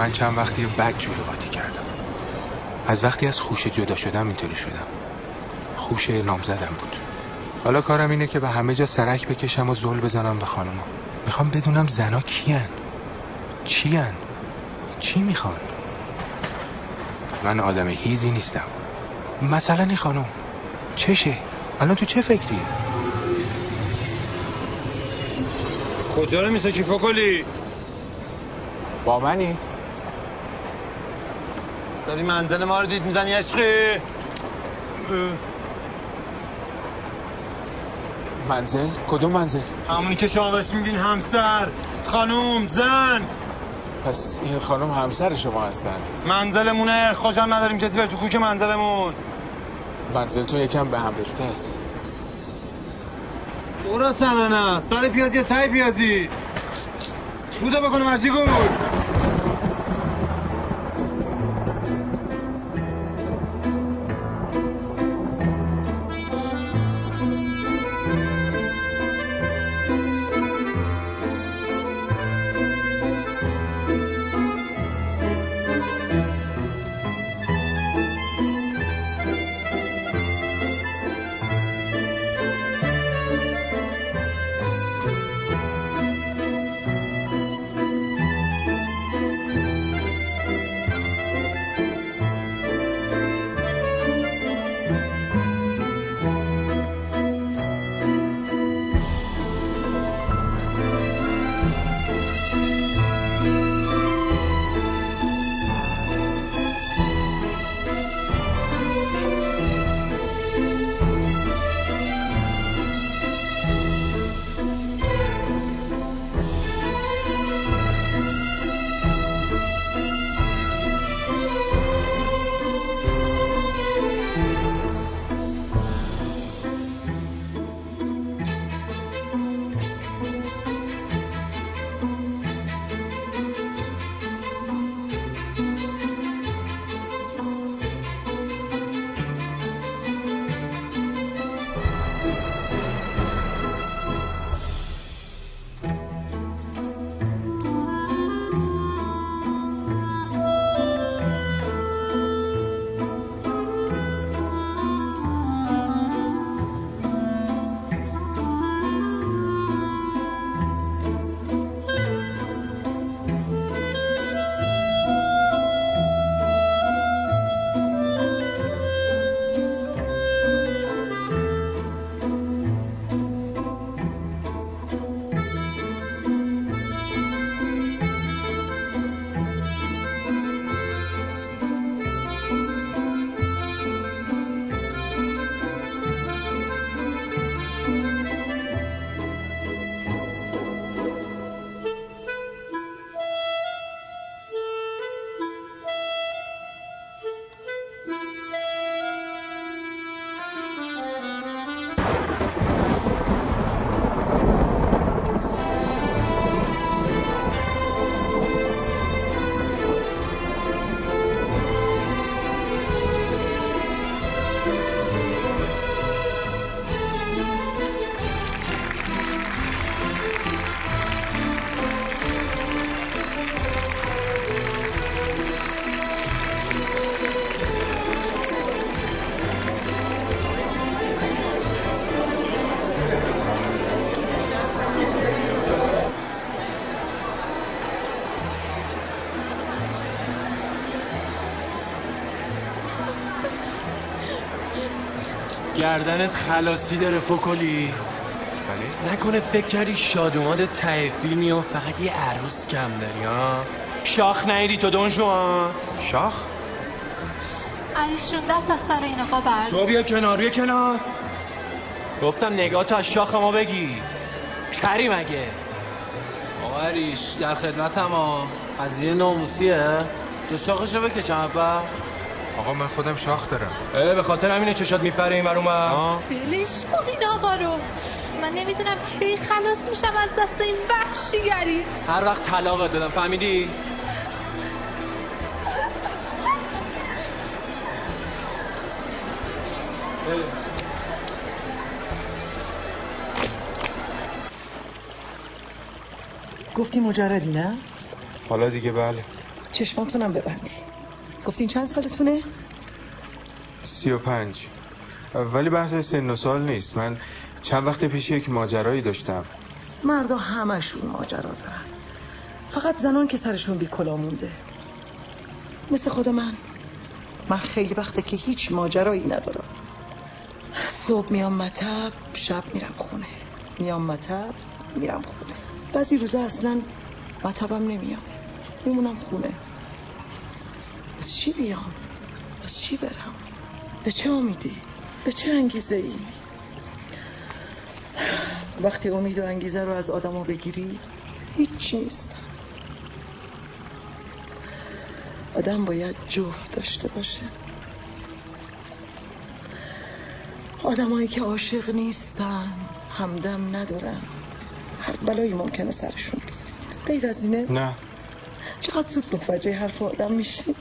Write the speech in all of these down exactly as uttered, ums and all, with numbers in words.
من چند وقتی بد جلو قاطی کردم. از وقتی از خوشه جدا شدم اینطوری شدم. خوشه نامزدم بود. حالا کارم اینه که به همه جا سرک بکشم و زل بزنم به خانوما. میخوام بدونم زنا کیان، چیان، چی میخوان. من آدم هیزی نیستم. مثلا این خانم چشه؟ الان تو چه فکریه؟ کجا رو میساکی فکلی؟ با منی؟ داری منزل ما رو دید میزنی عشقی؟ منزل؟ کدوم منزل؟ همونی که شما بهش میدین همسر، خانوم، زن. پس این خانم همسر شما هستن؟ منزلمونه، خوشم نداریم کسی بره تو کوک منزلمون. منزلتون یکم به هم ریخته است. برو سنانه، سر پیازی یا تای پیازی؟ بوده بکنه مرشی گول. گردنت خلاصی داره فکلی. بله؟ نکنه فکر کردی شادوماد ته فیلمی و فقط یه عروس کم داری ها؟ شاخ نیدی تو دون شما؟ شاخ؟ علیشون دست از سر این آقا برد. تو بیا کنار، بیا کنار. گفتم نگاه تو از شاخ ما بگی. کری مگه؟ آقا عریش در خدمتم ها. قضیه ناموسیه؟ دو شاخشو بکشم ابا. آقا من خودم شاخ دارم. اه به خاطر همینه چشات میپره این ورون ما. فیلش کن این آقا رو. من نمیدونم کی خلاص میشم از دست این وحشیگری. هر وقت طلاقت بدم فهمیدی؟ گفتی مجردی نه؟ حالا دیگه بله. چشماتونم ببندی. گفتین چند سالتونه؟ سی و پنج. ولی بحث سن و سال نیست. من چند وقت پیش یک ماجرایی داشتم. مردا همشون ماجرا دارن، فقط زنان که سرشون بی کلا مونده. مثل خود من من خیلی وقته که هیچ ماجرایی ندارم. صبح میام مطب، شب میرم خونه، میام مطب، میرم خونه. بعضی روزا اصلا مطبم نمیام، میمونم خونه. از چی بیام؟ از چی برم؟ به چه امیدی؟ به چه انگیزه ای؟ وقتی امید و انگیزه رو از آدمو بگیری هیچ نیستن. آدم باید جفت داشته باشه. آدمایی که عاشق نیستن، همدم ندارن، هر بلایی ممکنه سرشون بیاد. غیر از اینه؟ نه. چقدر زود متوجه حرف آدم میشی.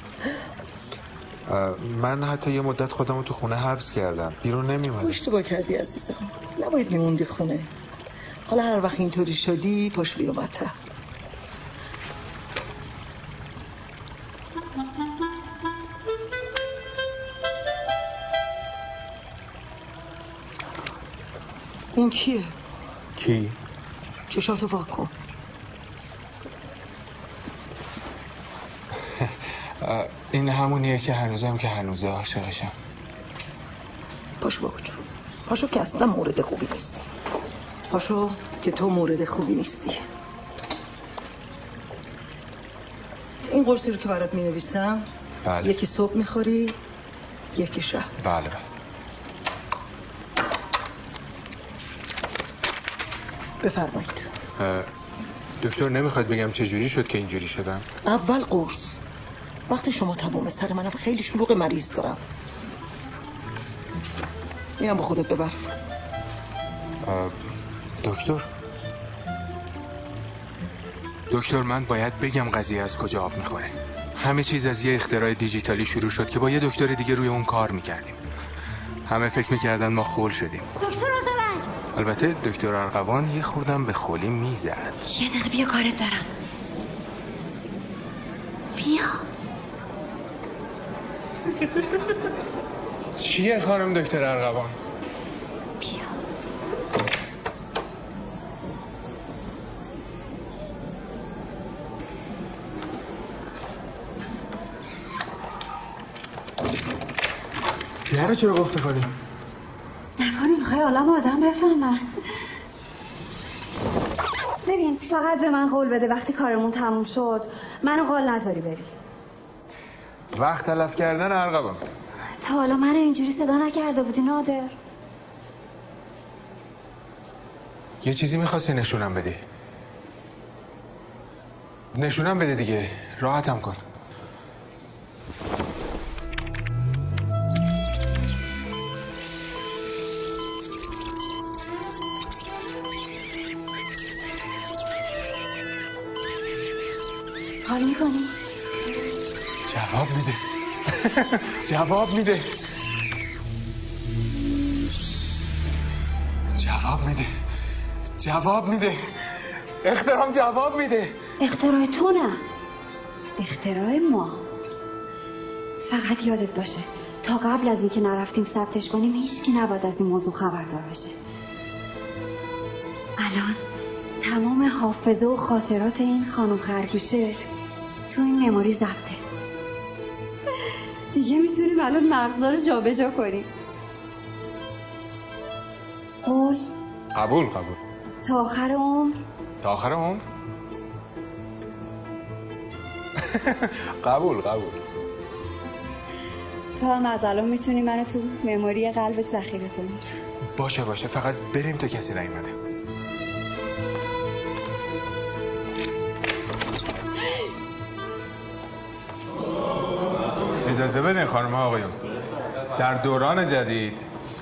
من حتی یه مدت خودم رو تو خونه حبس کردم، بیرون نمیومدم. اشتباه کردی عزیزم، نباید میموندی خونه. حالا هر وقت اینطوری شدی پاش بیا مطب. این کیه؟ کی؟ چشاتو وا کن. این همونیه که هنوزم که هنوزه عاشقشم. پاشو بابا جون، پاشو که اصلا مورد خوبی نیستی. پاشو که تو مورد خوبی نیستی. این قرصی رو که برات می نویسم، بله. یکی صبح میخوری، یکی شب. بله بله. بفرمایید. دکتر نمیخواد بگم چه جوری شد که اینجوری شدم؟ اول قرص. وقتی شما تمومه، سر منم خیلی شلوغ، مریض دارم. اینم با خودت ببر. دکتر دکتر من باید بگم قضیه از کجا آب میخوره. همه چیز از یه اختراع دیجیتالی شروع شد که با یه دکتر دیگه روی اون کار میکردیم. همه فکر میکردن ما خول شدیم. دکتر روزبنگ. البته دکتر ارغوان یه خوردم به خولی میزد. یه دقیقه بیا، کارت دارم. بیا. چیه خانم دکتر ارغوان؟ بیا. در رو چرا قفل کنی؟ نکنی میخوای عالم آدم بفهمن. ببین فقط به من قول بده وقتی کارمون تموم شد منو قول نذاری بری. وقت تلف کردن ارغوان. تا حالا من اینجوری صدا نکرده بودی نادر. یه چیزی میخواستی نشونم بدی. نشونم بده دیگه، راحتم کن. حال میکنی؟ جواب میده. جواب میده. جواب میده. جواب میده. اخترام جواب میده. اختراع تو نه، اختراع ما. فقط یادت باشه تا قبل از اینکه نرفتیم ثبتش کنیم هیچکی نباید از این موضوع خبردار بشه. الان تمام حافظه و خاطرات این خانم خرگوشه تو این مموری ضبطه. دیگه میتونیم الان مغزا رو جا به جا کنیم. قول؟ قبول قبول. تا آخر عمر؟ تا آخر عمر؟ قبول قبول. تو هم از الان میتونی منو تو مموری قلبت ذخیره کنی. باشه باشه، فقط بریم تا کسی نیومده. اجازه بدین خانم ها آقایون، در دوران جدید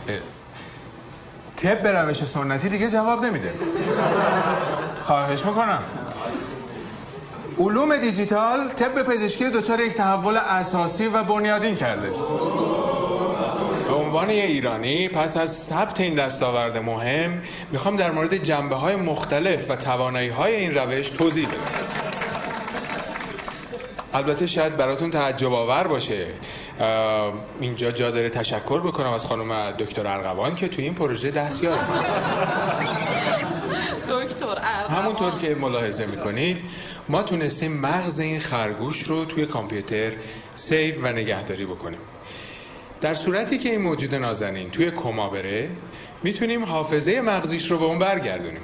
طب به روش سنتی دیگه جواب نمیده. خواهش میکنم. علوم دیجیتال طب پزشکی دچار یک تحول اساسی و بنیادین کرده. به عنوان یه ایرانی پس از ثبت این دستاورد مهم میخوام در مورد جنبه‌های مختلف و توانایی‌های این روش توضیح بدم. البته شاید براتون تعجب آور باشه اینجا جا داره تشکر بکنم از خانم دکتر ارغوان که توی این پروژه دستیار بود. دکتر ارغوان همونطور که ملاحظه میکنید ما تونستیم مغز این خرگوش رو توی کامپیوتر سیو و نگهداری بکنیم. در صورتی که این موجود نازنین توی کما بره میتونیم حافظه مغزیش رو به اون برگردونیم.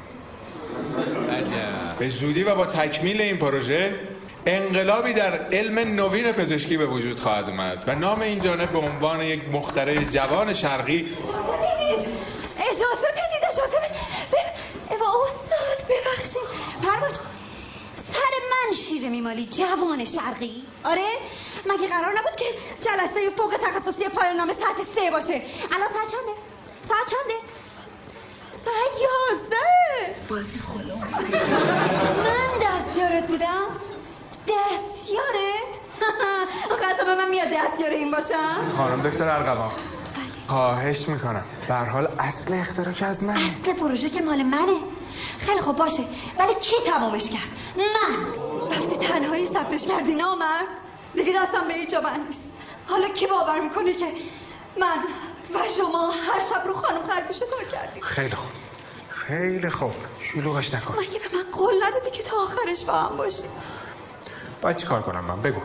به زودی و با تکمیل این پروژه انقلابی در علم نوین پزشکی به وجود خواهد اومد و نام این جانب به عنوان یک مخترع جوان شرقی. اجازه بدید اجازه بدید استاد ببخشید. پروانه سر من شیره میمالی جوان شرقی؟ آره؟ مگه قرار نبود که جلسه فوق تخصصی پایان نامه ساعت سه باشه؟ الان ساعت چنده؟ ساعت چنده؟ ساعت یازده. بازی خلو. من دستیارت بودم؟ دستیارت؟ قسم من میاد دستیار این باشم؟ خانم دکتر ارغوان خواهش میکنم. به هر حال اصل اختراع که از من. اصل پروژه که مال منه. خیلی خوب باشه ولی کی تمامش کرد؟ من. رفتی تنهایی ثبتش کردی نامرد؟ دیگه دستم به هیچ جا بند نیست. حالا کی باور میکنه که من و شما هر شب رو خانم خرگوش کار کردیم؟ خیلی خوب خیلی خوب شلوغش نکن. مگه به من قول ندادی که تا آخرش با هم باشیم؟ باید چی کار کنم من؟ بگو.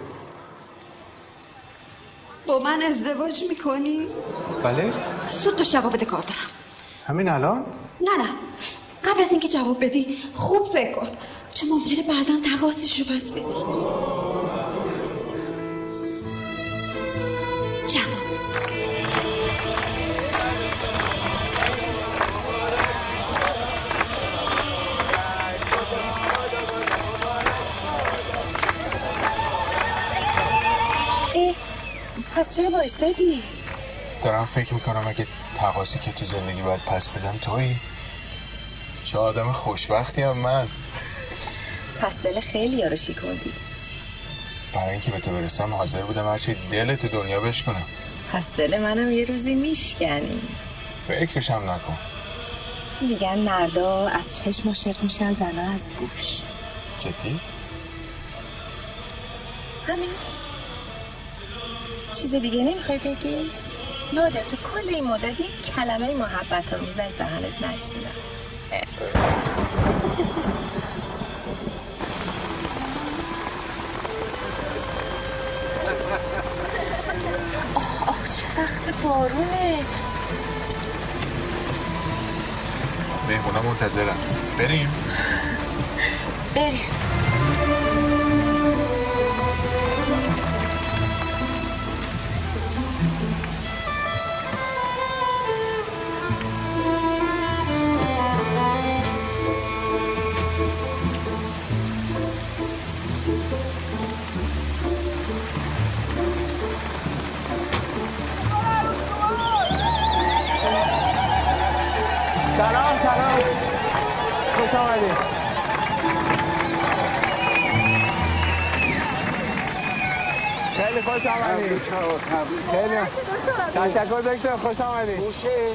با من ازدواج میکنی؟ بله؟ زود باش جواب بده کار دارم. همین الان؟ نه نه قبل از اینکه جواب بدی خوب فکر کن چون ممکنه بعدا تقاضیش رو پس بدی. جواب. ای پس چرا بایستادی؟ دارم فکر میکنم اگه تقاضی که تو زندگی باید پس بدم تویی. چه آدم خوشبختی هم من. پس دل خیلی یارو شکوندی. برای اینکه به تو برسم حاضر بودم هرچی دل تو دنیا بشکنم. پس دل منم یه روزی میشکنی. فکرشم نکن. میگن مردا از چشم عاشق میشن زنا از گوش. جدی؟ همین. چیز دیگه نمیخوای بگی؟ نادر تو کل این مدت یک کلمه محبت آمیز از دهنت نشنیدم. آخ آخ چه وقت بارونه. مهمونا منتظرم. بریم؟ بریم. سلام سلام خوش آمدید. خیلی خوش آمدید. خیلی تشکر دکتر خوش آمدید. خوشه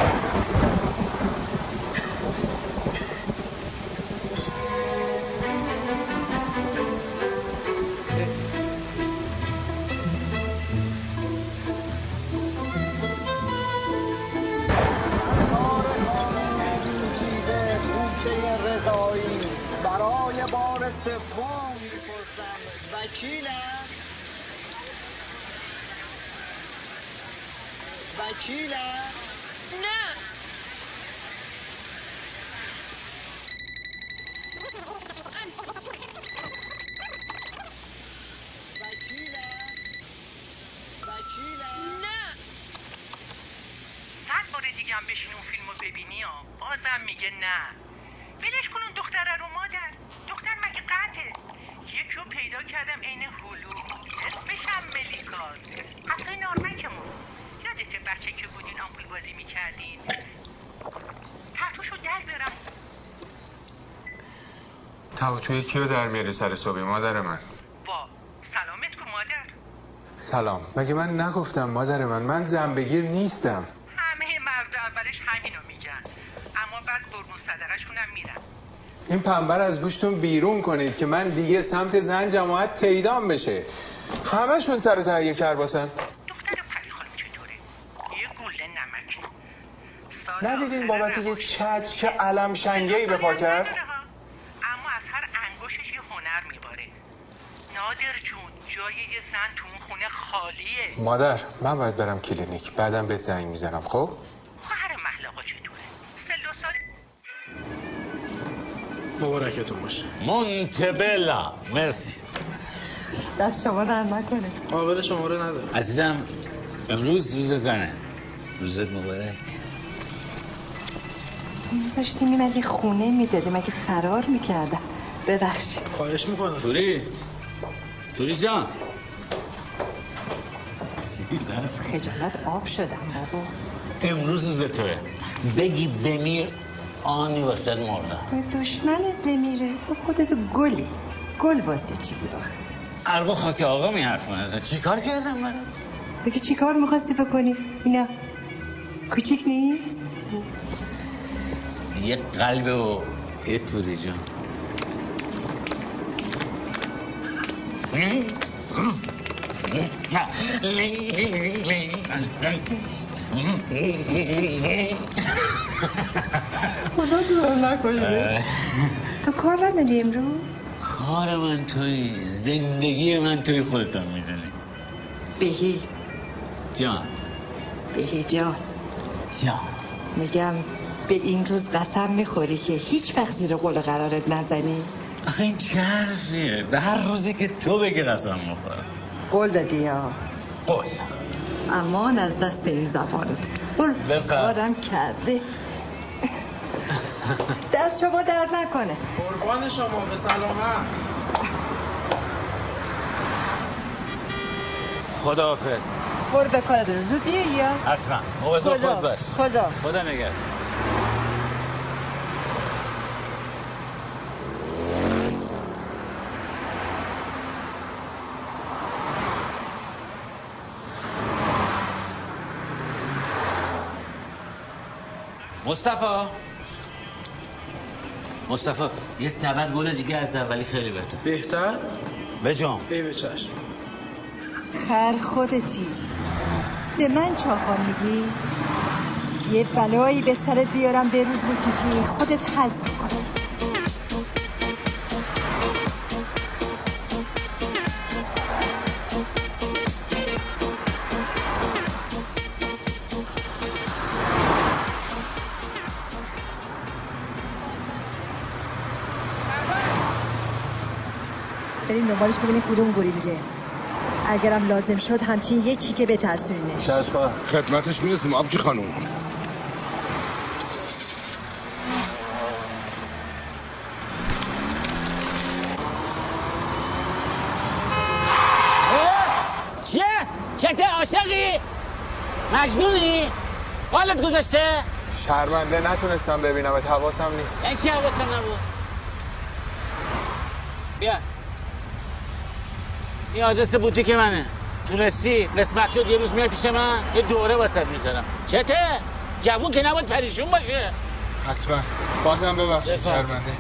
برای بار سوم میپرسم وکیلم وکیلم نه وکیلم وکیلم نه صد بار دیگه هم بشین اون فیلمو ببینی ها بازم میگه نه. ولش کن اون دختره رو مادر. دختر مگه قطعه؟ یکی رو پیدا کردم عین هلو اسمش هم ملیکاست. اصلا نارمکمون. یادته بچه که بودین آمپول بازی میکردین؟ تحتوشو در برم. تاوتوی کیو در میاری سر صبحی مادر من؟ وا سلامت کن مادر. سلام. مگه من نگفتم مادر من من زنبگیر نیستم. همه مرد اولش همینو میگن اما بعد قربون صدقشون هم میرن. این پنبه رو از گوشتون بیرون کنید که من دیگه سمت زن جماعت پیدام بشه. همشون سر و تهیه کرباسن. دختر پری خانم چطوره؟ یه گوله نمک. ندیدین بابت یه چتر چه علم شنگه‌ای به پا کرد؟ اما از هر انگشتش یه هنر میباره. نادر جون جای یه زن تو اون خونه خالیه. مادر من باید برم کلینیک، بعدم بهت زنگ میزنم. خب خواهر محلقا چطوره؟ سل و سال مبارکتون باشه. مونتبلا مرسی. دست شما در نکنه. قابل شما رو نداره. عزیزم امروز روز زنه. روزت مبارک. میذاشتی میمدی خونه میدادی مگه فرار میکردم. ببخشید. خواهش میکنم. توری توری جان خجالت آب شدم بابا. امروز روز توه. بگی بمیر آنی واسه مردم. دشمنت بمیره تو خودت گلی. گل واسه چی بود آخه؟ اروا خاک آقا می حرف نزن. چی کار کردم برات؟ بگی چی کار میخواستی بکنی؟ اینا کوچیک نیست؟ یه قلب و یه توری جان. خدا دور نکنه. تو کار نداری امروز؟ کار من توی زندگی من توی خودتان میدونی. بهی جان بهی جان جان میگم به این روز قسم میخوری که هیچ وقت زیر قول قرارت نزنی؟ آخه این چه حرفیه؟ به هر روزی که تو بگی قسم میخورم. قول دادی یا؟ قول. امان از دست این زبانت. قول کارم کرده. دست شما درد نکنه. قربان شما به سلامت. خداحافظ. برو به کار برو. زود بیایی یا؟ حتما. مواظب خود باش. خدا خدا نگهدار. مصطفی مصطفی یه سبد گل دیگه از اولی خیلی بهتر. بهتر؟ بجام. ای به چشم. خر خودتی. به من چاخان میگی؟ یه بلایی به سرت بیارم به روز بوتیکی خودت حزم کنی. بریم دنبالش ببینیم کدوم گوری میره. اگرم لازم شد همچین یه چیکه بترسونینش. چشم خدمتش میرسیم آبجی خانوم. چیه؟ چته عاشقی؟ مجنونی؟ حالت گذاشته؟ شرمنده نتونستم ببینم حواسم نیست. این چی حواسم نبود؟ بیا این آدرس بوتیک منه. تونستی قسمت شد یه روز میای پیش من یه دوره واسط میذارم. چته؟ جوون که نباید پریشون باشه. حتما. بازم ببخشید شرمنده.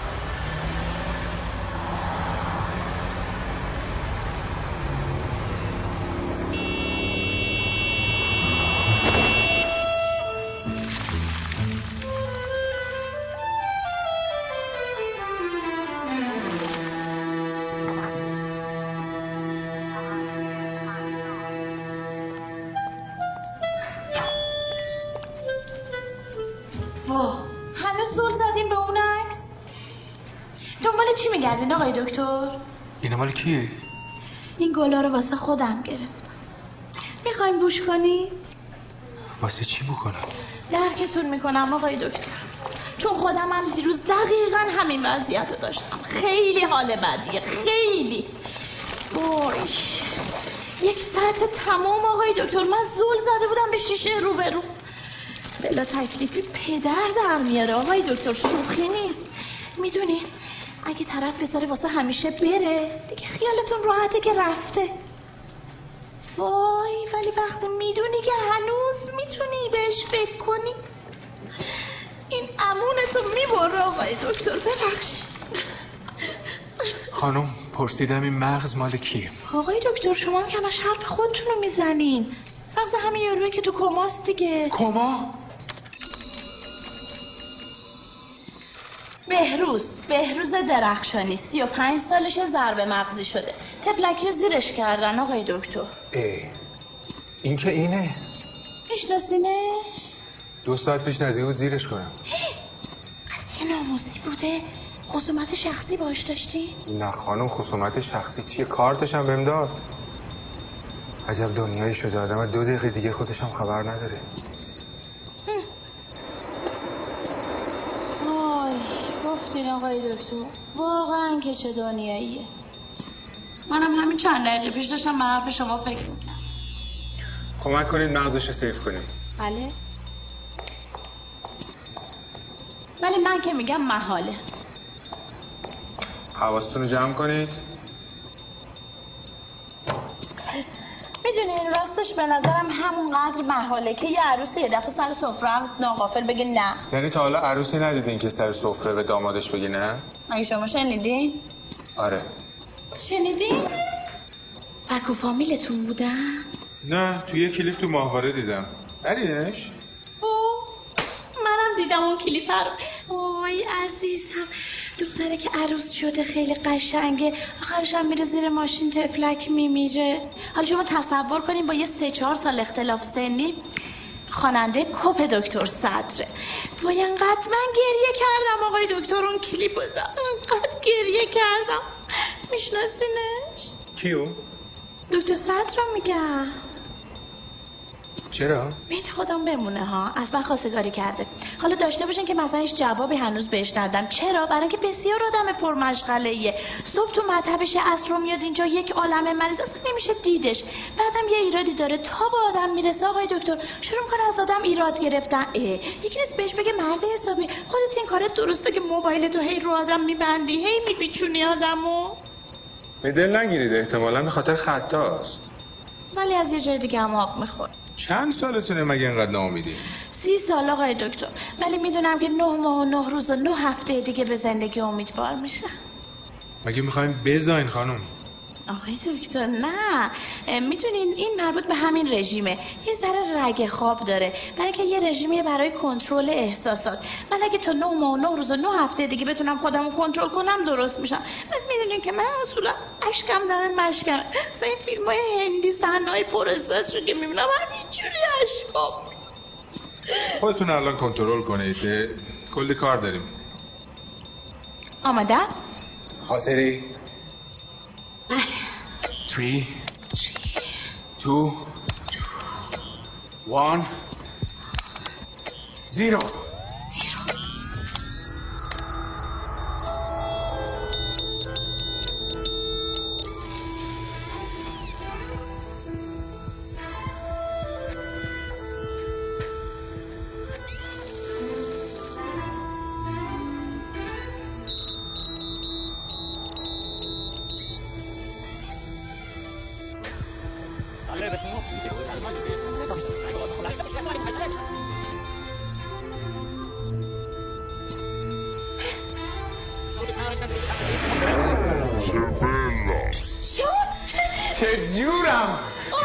چی میگردین آقای دکتر؟ اینا مال کیه؟ این گلا رو واسه خودم گرفتم. میخوایم بوش کنی؟ واسه چی بکنم؟ درکتون میکنم آقای دکتر، چون خودم هم دیروز دقیقا همین وضعیت رو داشتم. خیلی حال بدیه، خیلی. وای یک ساعت تمام آقای دکتر من زل زده بودم به شیشه روبرو. بلا تکلیفی پدر در میاره آقای دکتر، شوخی نیست. میدونین اگه طرف بذاره واسه همیشه بره دیگه خیالتون راحته که رفته. وای ولی وقتی میدونی که هنوز میتونی بهش فکر کنی، این امونتو میبری برو آقای دکتر ببخش. خانم پرسیدم این مغز مال کیه؟ آقای دکتر شما هم همش حرف خودتونو میزنین. مغز همین یاروه که تو کماست دیگه. کما؟ بهروز بهروز درخشانی سی و پنج سالشه، ضربه مغزی شده، تفلکی زیرش کردن آقای دکتر. ای این که اینه؟ میشناسینش؟ دو ساعت پیش نزدیک بود زیرش کنم. از یه ناموسی بوده؟ خصومت شخصی باش داشتی؟ نه خانم خصومت شخصی چیه؟ کارتش هم بهم داد. عجب دنیایی شده آدم دو دقیقه دیگه خودش هم خبر نداره. گفتین آقای دکتر واقعا که چه دنیاییه. منم همین چند دقیقه پیش داشتم به حرف شما فکر میکنم. کمک کنید مغزش رو سیف کنیم. بله ولی من که میگم محاله. حواستون رو جمع کنید. میدونین راستش به نظرم همونقدر محاله که یه عروسی یه دفعه سر سفره ناغافل بگه نه. یعنی تا حالا عروسی ندیدین که سر سفره به دامادش بگه نه؟ مگه شما شنیدین؟ آره. شنیدین؟ فک و فامیلتون بودن؟ نه توی یه کلیپ تو ماهواره دیدم. ندیدنش؟ اوه منم دیدم اون کلیپ رو. وای عزیزم دختره که عروس شده خیلی قشنگه، آخرش هم میره زیر ماشین تفلک میمیره. حالا شما تصور کنین با یه سه چهار سال اختلاف سنی خواننده کپ دکتر صدره. وای انقدر من گریه کردم آقای دکتر اون کلیپ بودم، انقدر گریه کردم. میشناسینش؟ کیو؟ دکتر صدر رو میگم. چرا؟ بین خودم بمونه ها، اصلا خواستگاری کرده. حالا داشته باشین که مثلا هیچ جوابی هنوز بهش ندم. چرا؟ برای اینکه بسیار آدم پرمشغله ایه. صبح تو مطبش عصر رو میاد اینجا یک عالمه مریض، اصلا نمیشه دیدش. بعدم یه ایرادی داره تا به آدم میرسه آقای دکتر شروع میکنه از آدم ایراد گرفتن. اه یکی نیست بهش بگه مرد حسابی خودت این کارت درسته که موبایل تو هی رو آدم میبندی هی میپیچونی آدمو؟ به دل نگیرید احتمالاً به خاطر خطاست. ولی از یه جای دیگه هم آب میخوره. چند سالتونه مگه اینقدر ناامیدی؟ سی سال آقای دکتر. ولی میدونم که نه ماه و نه روز و نه هفته دیگه به زندگی امیدوار میشم. مگه میخوایم بزاین خانم؟ آقای دکتر نه، میدونین این مربوط به همین رژیمه. یه ذره رگ خواب داره برای که یه رژیمیه برای کنترل احساسات. من اگه تا نه ماه و نه روز و نه هفته دیگه بتونم خودمو کنترل کنم درست میشم. بعد میدونین که من اصولا اشکم دم مشکم. مثلا این فیلمای هندی صحنه‌های پر استرس رو که میبینم همینجوری اشکام. خودتون الان کنترل کنید، کلی کار داریم. آماده؟ حاضری؟ بله. three two one zero. چه جورم؟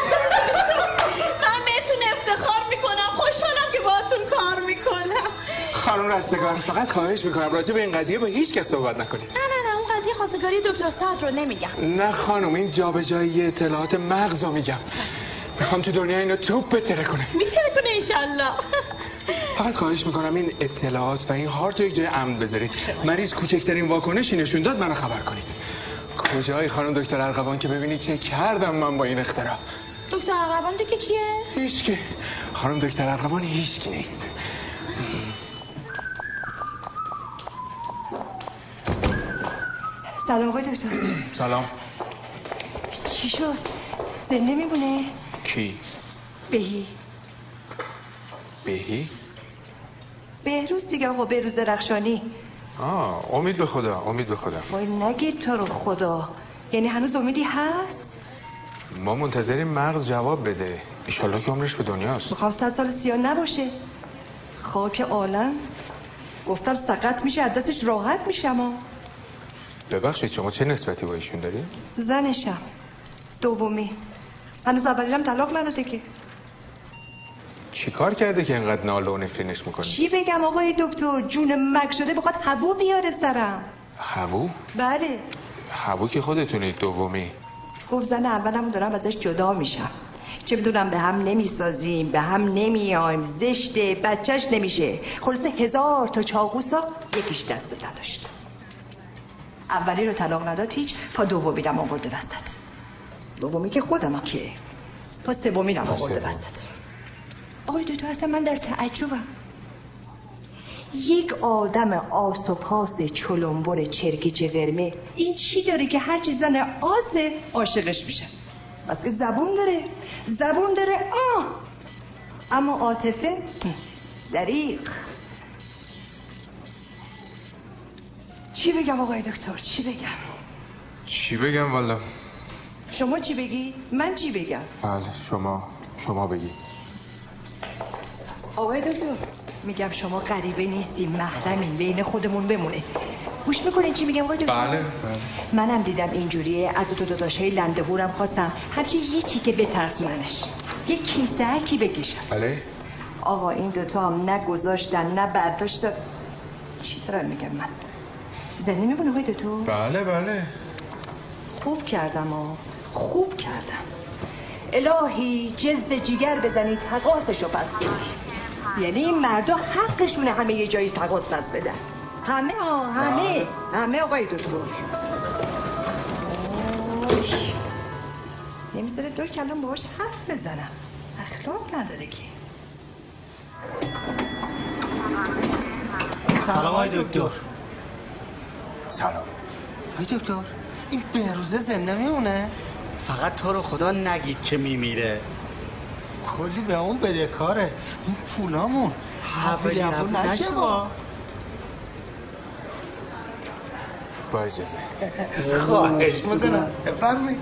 من بهتون افتخار میکنم، خوشحالم که باهاتون کار میکنم. خانم رستگار فقط خواهش میکنم راجع به این قضیه با هیچ کس صحبت نکنید. نه نه نه اون قضیه خواستگاری دکتر صدر رو نمیگم. نه خانم این جابجایی اطلاعات مغز رو میگم. میخوام تو دنیا اینو توپ بتره کنه. میتره کنه انشالله. فقط خواهش میکنم این اطلاعات و این هارت رو یک جای امن بذارید. مریض کوچکترین واکنشی نشون داد منو خبر کنید. کجایی خانم دکتر ارغوان که ببینید چه کردم من با این اختراع. دکتر ارغوان دیگه کیه؟ هیچکی. خانم دکتر ارغوان هیچکی نیست. سلام آقای دکتر. سلام. چی شد؟ زنده میمونه؟ کی؟ بهی. بهی؟ بهروز دیگه آقا بهروز درخشانی. آه امید به خدا، امید به خدا. وای نگید تو رو خدا. یعنی هنوز امیدی هست؟ ما منتظریم مغز جواب بده. ایشالله که عمرش به دنیاست. میخوام صد سال سیاه نباشه. خاک عالم. گفتم سقط میشه از دستش راحت میشم. ها ببخشید شما چه نسبتی با ایشون داری؟ زنشم، دومی. هنوز اولینم طلاق نداده که. چی کار کرده که اینقدر ناله و نفرینش میکنی؟ چی بگم آقای دکتر؟ جون مک شده بخواد هوو بیاره سرم. هوو؟ بله. هوو که خودتونید دومی. گفت زن اولمون دارم ازش جدا میشم، چه بدونم به هم نمیسازیم، به هم نمیایم، زشته، بچهش نمیشه. خلاصه هزار تا چاقو ساخت، یکیش دست نداشت. اولی رو طلاق نداد هیچ، پا دومی رم آورده وسط. دومی که خودم که پا سومی رم آورده وسط. آقای دکتر اصلا من در تعجبم. یک آدم آس و پاس چلنبر چرکیچ قرمه این چی داره که هر چی زن آسه عاشقش میشه؟ بس که زبون داره، زبون داره آه، اما عاطفه دریغ. چی بگم آقای دکتر؟ چی بگم؟ چی بگم والا؟ شما چی بگی؟ من چی بگم؟ بله شما شما بگی. آقای دکتر میگم شما غریبه نیستیم، محرمین، بین خودمون بمونه. گوش میکنین چی میگم آقای دکتر؟ بله بله. منم دیدم اینجوریه، از دو داداشای لنده هورم خواستم همچی یه چی که بترسوننش، یه کیسه هر کی بکشن. بله. آقا این دوتا هم نه گذاشتن نه برداشتن. چی دارم میگم من؟ زنی میبونه آقای دکتر؟ بله بله. خوب کردم ها، خوب کردم. الهی جز جیگر بزنی تقاصشو پس بدی. یعنی این مردا حقشونه همه یه جایی تقاص پس بدن. همه ها همه همه آقای دکتر. نمیذاره دو کلام باهاش حرف بزنم، اخلاق نداره که. سلام آقای دکتر. سلام آقای دکتر، این بهروزه زنده میمونه؟ فقط تو رو خدا نگید که میمیره. کلی به اون بدهکاره. این پولامون حولی حولی نشه با. با اجازه. خواهش میکنم بفرمایید.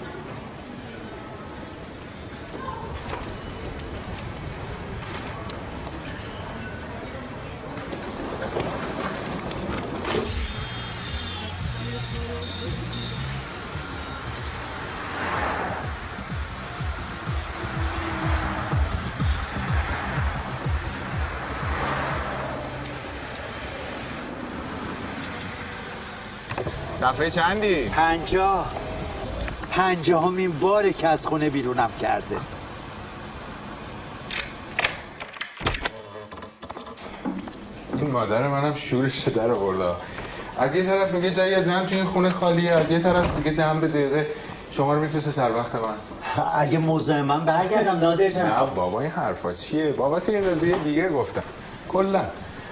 صفحه چندی؟ پنجاه. پنجاهمین باره که از خونه بیرونم کرده. این مادر منم شورش در آورده. از یه طرف میگه جای زن تو این خونه خالیه، از یه طرف میگه دم به دقیقه شما رو میفرسته سر وقت من. اگه موضوع من برگردم نادر جان. نه بابا این حرفا چیه؟ بابت یه قضیه دیگه گفتم. کلا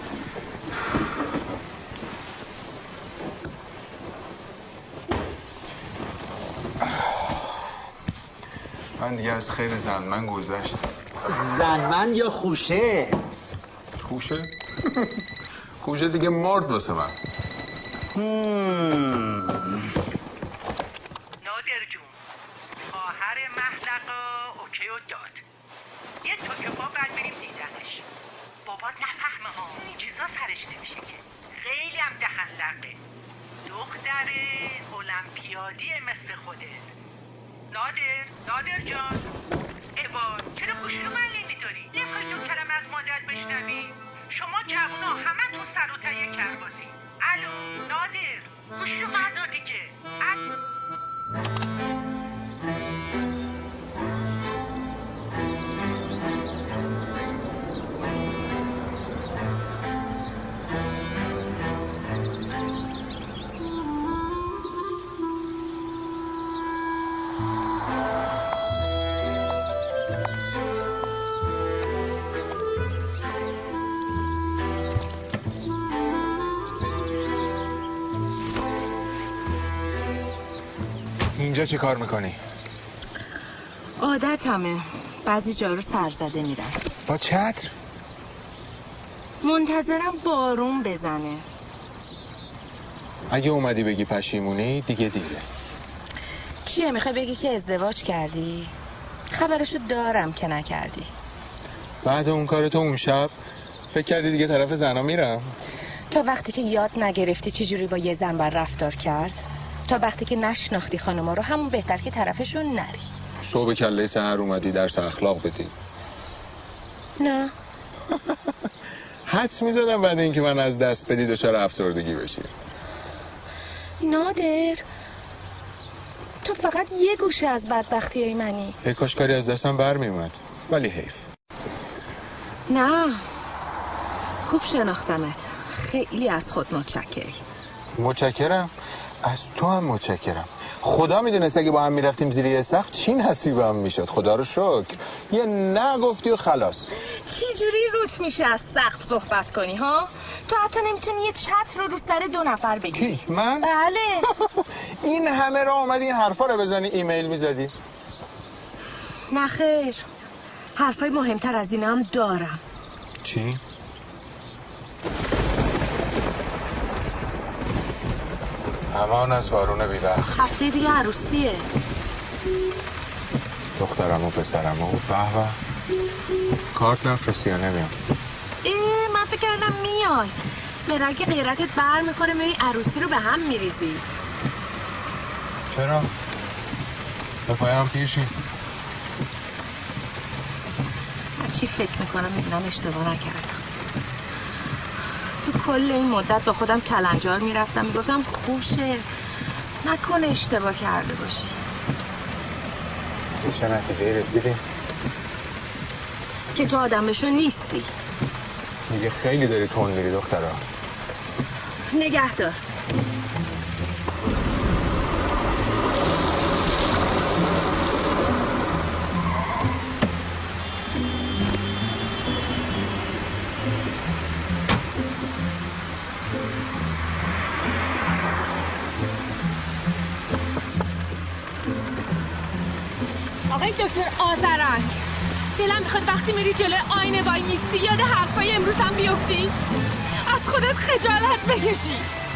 من دیگه از خیر زن من گذشتم. زن من یا خوشه؟ خوشه؟ خوشه دیگه مرد واسه من. نادر جون خواهر محلقا اوکی و داد. یه تو که با بعد بریم دیدنش. بابات نفهمه ها، این چیزا سرش نمیشه که. خیلی هم دهن لقه. دختر المپیادیه مثل خودت. نادر نادر جان ایوا چرا گوشی رو من نمیداری؟ نمیخوای دو کلمه از مادرت بشنوی؟ شما جوونا همه تو سر و تیه کرباسی. الو نادر گوشی رو بردار دیگه. اینجا چه کار میکنی؟ عادتمه، بعضی جا رو سرزده میرم. با چتر؟ منتظرم بارون بزنه. اگه اومدی بگی پشیمونی دیگه دیگه. چیه میخوای بگی که ازدواج کردی؟ خبرشو دارم که نکردی. بعد اون کار تو اون شب فکر کردی دیگه طرف زنا میرم؟ تا وقتی که یاد نگرفتی چجوری با یه زن بر رفتار کرد، تا وقتی که نشناختی خانوما رو، همون بهتر که طرفشون نری. صبح کله سحر اومدی درس اخلاق بدی؟ نه. حدس میزدم بعد اینکه من از دست بدی دچار افسردگی بشی. نادر، تو فقط یه گوشه از بدبختی های منی. ای کاش کاری از دستم بر میومد، ولی حیف. نه، خوب شناختمت. خیلی از خود متشکری. متشکرم؟ از تو هم متشکرم. خدا میدونست اگه با هم میرفتیم زیر یه سقف چی نصیبم میشد. خدا رو شکر یه نه گفتی و خلاص. چی جوری روت میشه از سقف صحبت کنی ها؟ تو حتی نمیتونی یه چت رو رو سر دو نفر بگیری. کی؟ من؟ بله. این همه را اومدی این حرفا رو بزنی ایمیل میزدی؟ نه خیر، حرفای مهمتر از این هم دارم. چی؟ امان از بارون بی‌وقت. هفته دیگه عروسیه. دخترم و پسرم و به به. کارت نفرستی یا نمیام؟ ای من فکر کردم میای. به رگ غیرتت بر میخوره میای عروسی رو به هم میریزی. چرا؟ به پایم پیشی. هرچی فکر میکنم میبینم اشتباه نکردم. تو کل این مدت با خودم کلنجار میرفتم میگفتم خوشه نکنه اشتباه کرده باشی. چه نتیجه رسیدی؟ که تو آدم بشو نیستی. میگه خیلی داری تون میری دخترا. نگه دار. آقای دکتر آذرک، دلم میخواد وقتی میری جلوی آینه وای میستی یاد حرفای امروز هم بیفتی، از خودت خجالت بکشی.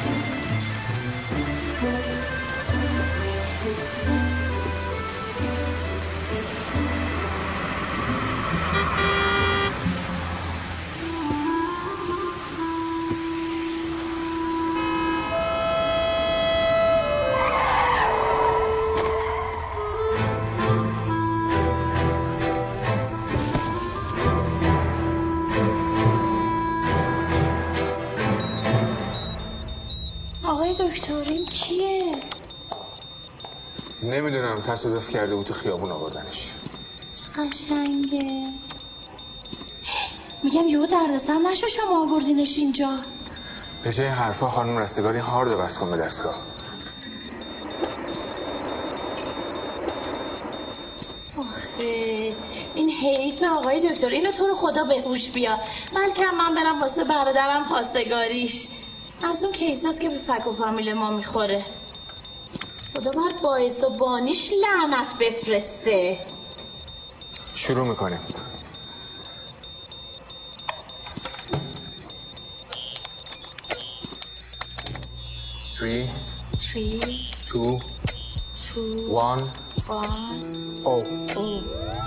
دکتر این کیه؟ نمیدونم، تصادف کرده بود تو خیابون آوردنش. چه قشنگه. میگم یهو دردسر نشه شما آوردینش اینجا. به جای حرفا خانم رستگاری هارد بس کن به دستگاه. آخه این حیف آقای دکتر، اینو تو رو خدا به هوش بیا. بلکه من برم واسه برادرم خواستگاریش. از اون کیساست که به فک و فامیل ما میخوره. خدا باید باعث و بانیش لعنت بفرسته. شروع میکنیم. Three, Three, two, two, one, one, oh. oh.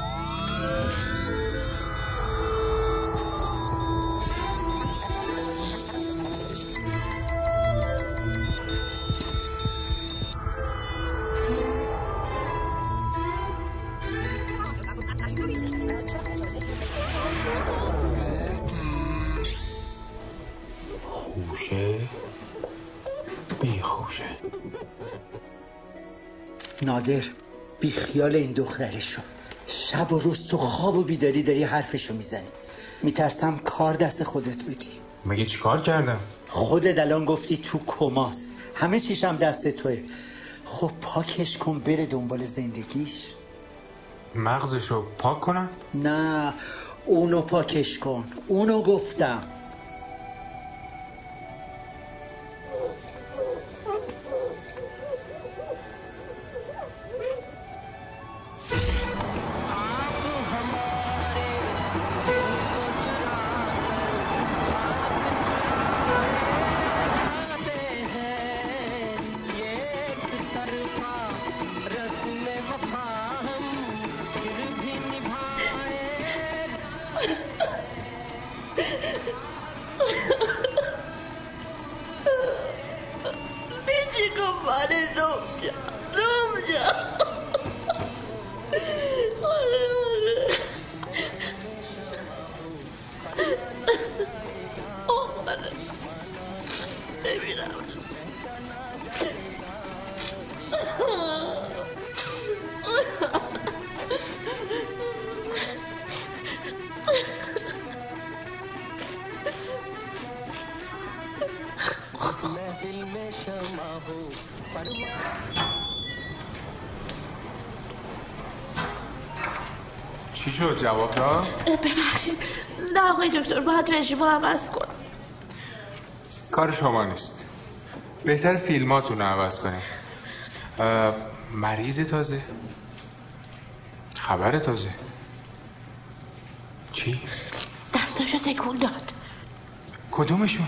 خوشه بی خوشه. نادر بی خیال این دخترشو. شب و روز تو خواب و بیداری داری حرفشو میزنی. میترسم کار دست خودت بدی. مگه چی کار کردم؟ خودت الان گفتی تو کماس، همه چیشم دست توه. خب پاکش کن بره دنبال زندگیش. مغزشو پاک کنم؟ نه اونو پاکش کن، اونو گفتم. چی شد؟ جواب داد؟ ببخشید نه آقای دکتر، باید رژیمو عوض کنم. کار شما نیست. بهتر فیلماتون رو عوض کنید. مریض تازه؟ خبر تازه؟ چی؟ دستاشو تکون داد. کدومشون؟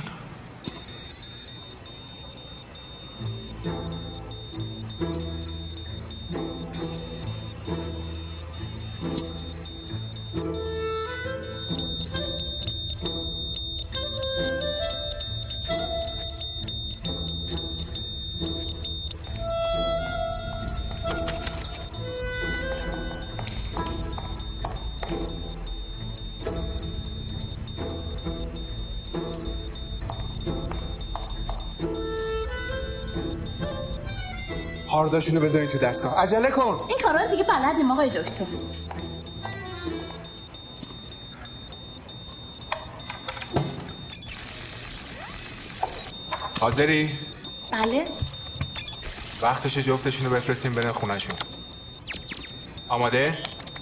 هارداشونو بذارین تو دستگاه. عجله کن. این کارا دیگه بلدیم آقای دکتر. حاضری؟ بله. وقتش جفتشونو بفرستیم برن خونه‌شون. آماده؟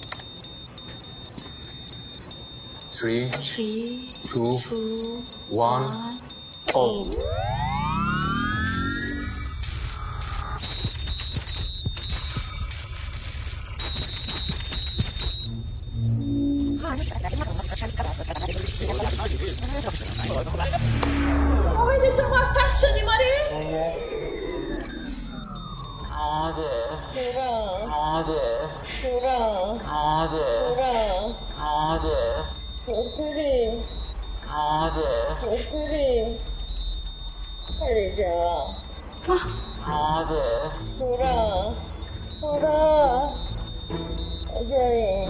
three, two, one, oh. آقای دکتر موفق شدیم آره؟ آده چرا؟ آده چرا؟ آده چرا؟ آده چطوری؟ آده چطوری؟ آره جا آده چرا؟ چرا؟ کجایی؟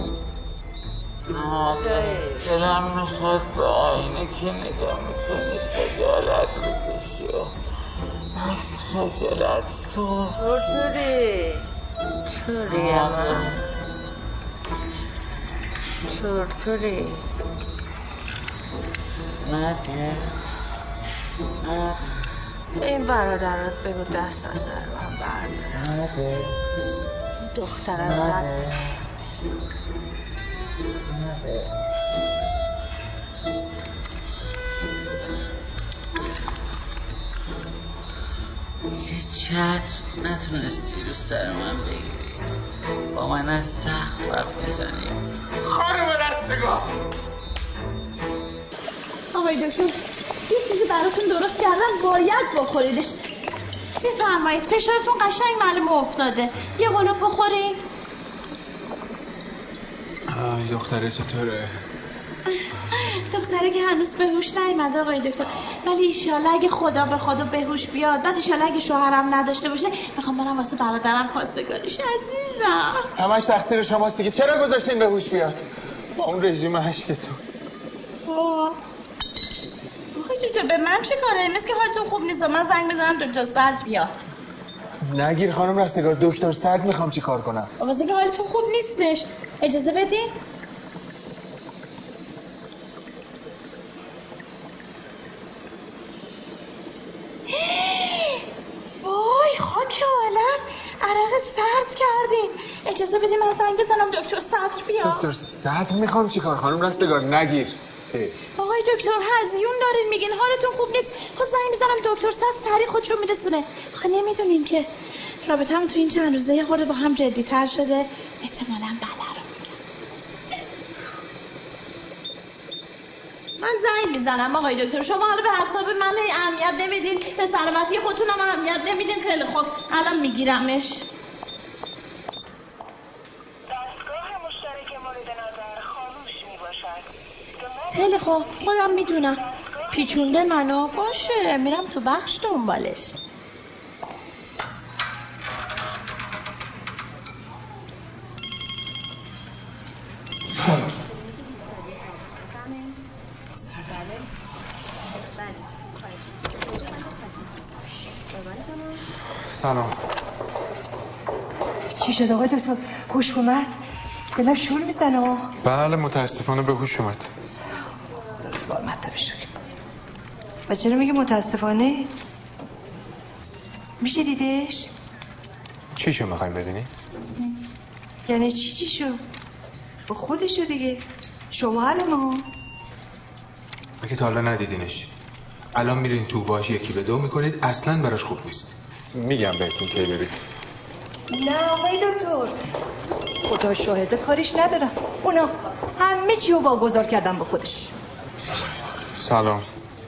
آده دلم میخواد به آینه که نگاه میکنی خجالت بکشی و از خجالت سرخ چطوری؟ چطوری اما؟ چطوری؟ نده این برادرات بگو دست از سر من برداره. نده دخترم نده نده. هیچ چتر نتونستی رو سر من بگیری، با من از سخت وقت بزنی. خانم دستگاه آقای دکتر یه چیزی براتون درست کردم، باید بخوریدش. بفرمایید فشارتون قشنگ معلومه افتاده. یه قلوب بخورین. آی دختره چطوره؟ دختره که هنوز به هوش نیومده آقای دکتر، ولی ایشالله اگه خدا به خدا به هوش بیاد، بعد ایشالله اگه شوهرم نداشته باشه، میخوام برم واسه برادرم خواستگاریش. عزیزم همش تقصیر شماست دیگه. چرا گذاشتین به هوش بیاد با اون رژیم اشکتون؟ آقای دکتر به من چه کاره؟ مثل که حالتون خوب نیست. من زنگ بزنم دکتر صدر بیاد. نگیر خانم رستگار، دکتر صدر میخوام چی کار کنم. واسه که حالتون خوب نیستش. اجازه بدین. وای خاک عالم، عرق سرد کردین. اجازه بدین من زنگ بزنم دکتر صدر بیاد. دکتر صدر میخوام چی کار خانم رستگار؟ نگیر. آقای دکتر هزیون دارین میگین حالتون خوب نیست. خب زنگ میزنم دکتر صدر سریع خودشو میرسونه. آخه نمیدونین که رابطه‌مون تو این چند روزه یه خورده با هم جدی‌تر شده. احتمالاً بله رو میگم. من زنگ میزنم آقای دکتر. شما حالا به حساب من اهمیت نمیدین، به سلامتی خودتون هم اهمیت نمیدین. خیلی خوب الان میگیرمش. دستگاه مشترک مورد نظر خاموش میباشد. خیلی خوب خودم میدونم. پیچونده منو. باشه میرم تو بخش دنبالش. سلام. سلام. چی شد آقای دکتر؟ هوش اومد؟ دلم شور میزنه. بله متاسفانه به هوش اومد. هزار مرتبه شکر. و چرا میگه متاسفانه؟ میشه دیدش؟ چی شو میخوایم ببینی؟ یعنی چی چی شو؟ با خودشو دیگه، شوهر ما. مگه تا حالا ندیدینش؟ الان میرین تو باش یکی به دو میکنید، اصلا براش خوب نیست. میگم بهتون کی برید. نه آقای دکتر، خدا شاهده کارش ندارم. اونا همه چی رو واگذار کردم به خودش. سلام.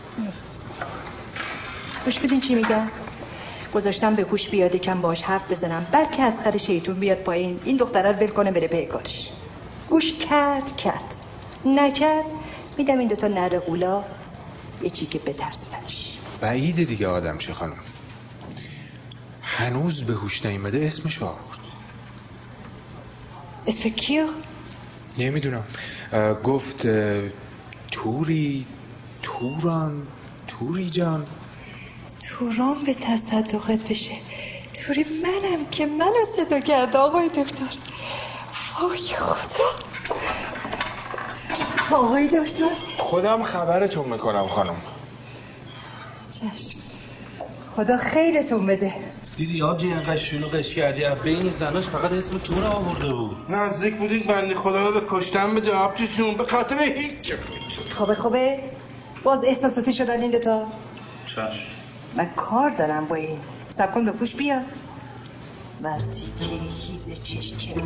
گوش بدین چی میگم. گذاشتم به گوش بیاد کم باش حرف بزنم، بلکه از خر شیطون بیاد پایین، این دختره رو ول کنه بره پی کارش. گوش کرد کرد، نکرد میدم این دوتا نره قولا یه چی که بترسونش. بعیده دیگه آدم شه خانم. هنوز به هوش نیامده اسمشو آورد. اسم کیو؟ نمیدونم. گفت توری توران توری جان. توران به تصدقت بشه. توری منم که منو صدا کرده آقای دکتر. وای خدا. آقای دکتر خودم خبرتون میکنم خانم. چشم. خدا خیرتون بده. دیدی آبجی اینقدر شلوغش کردی، از بین زناش فقط اسم تو رو آورده بود. نزدیک بودی بنده خدا رو به کشتن به آبجی چون به خاطر هیچ. خوبه خوبه باز احساساتی شدن این دوتا. چشم. من کار دارم با این. سب کن به پوش بیا. وقتی که هیز چشم چرا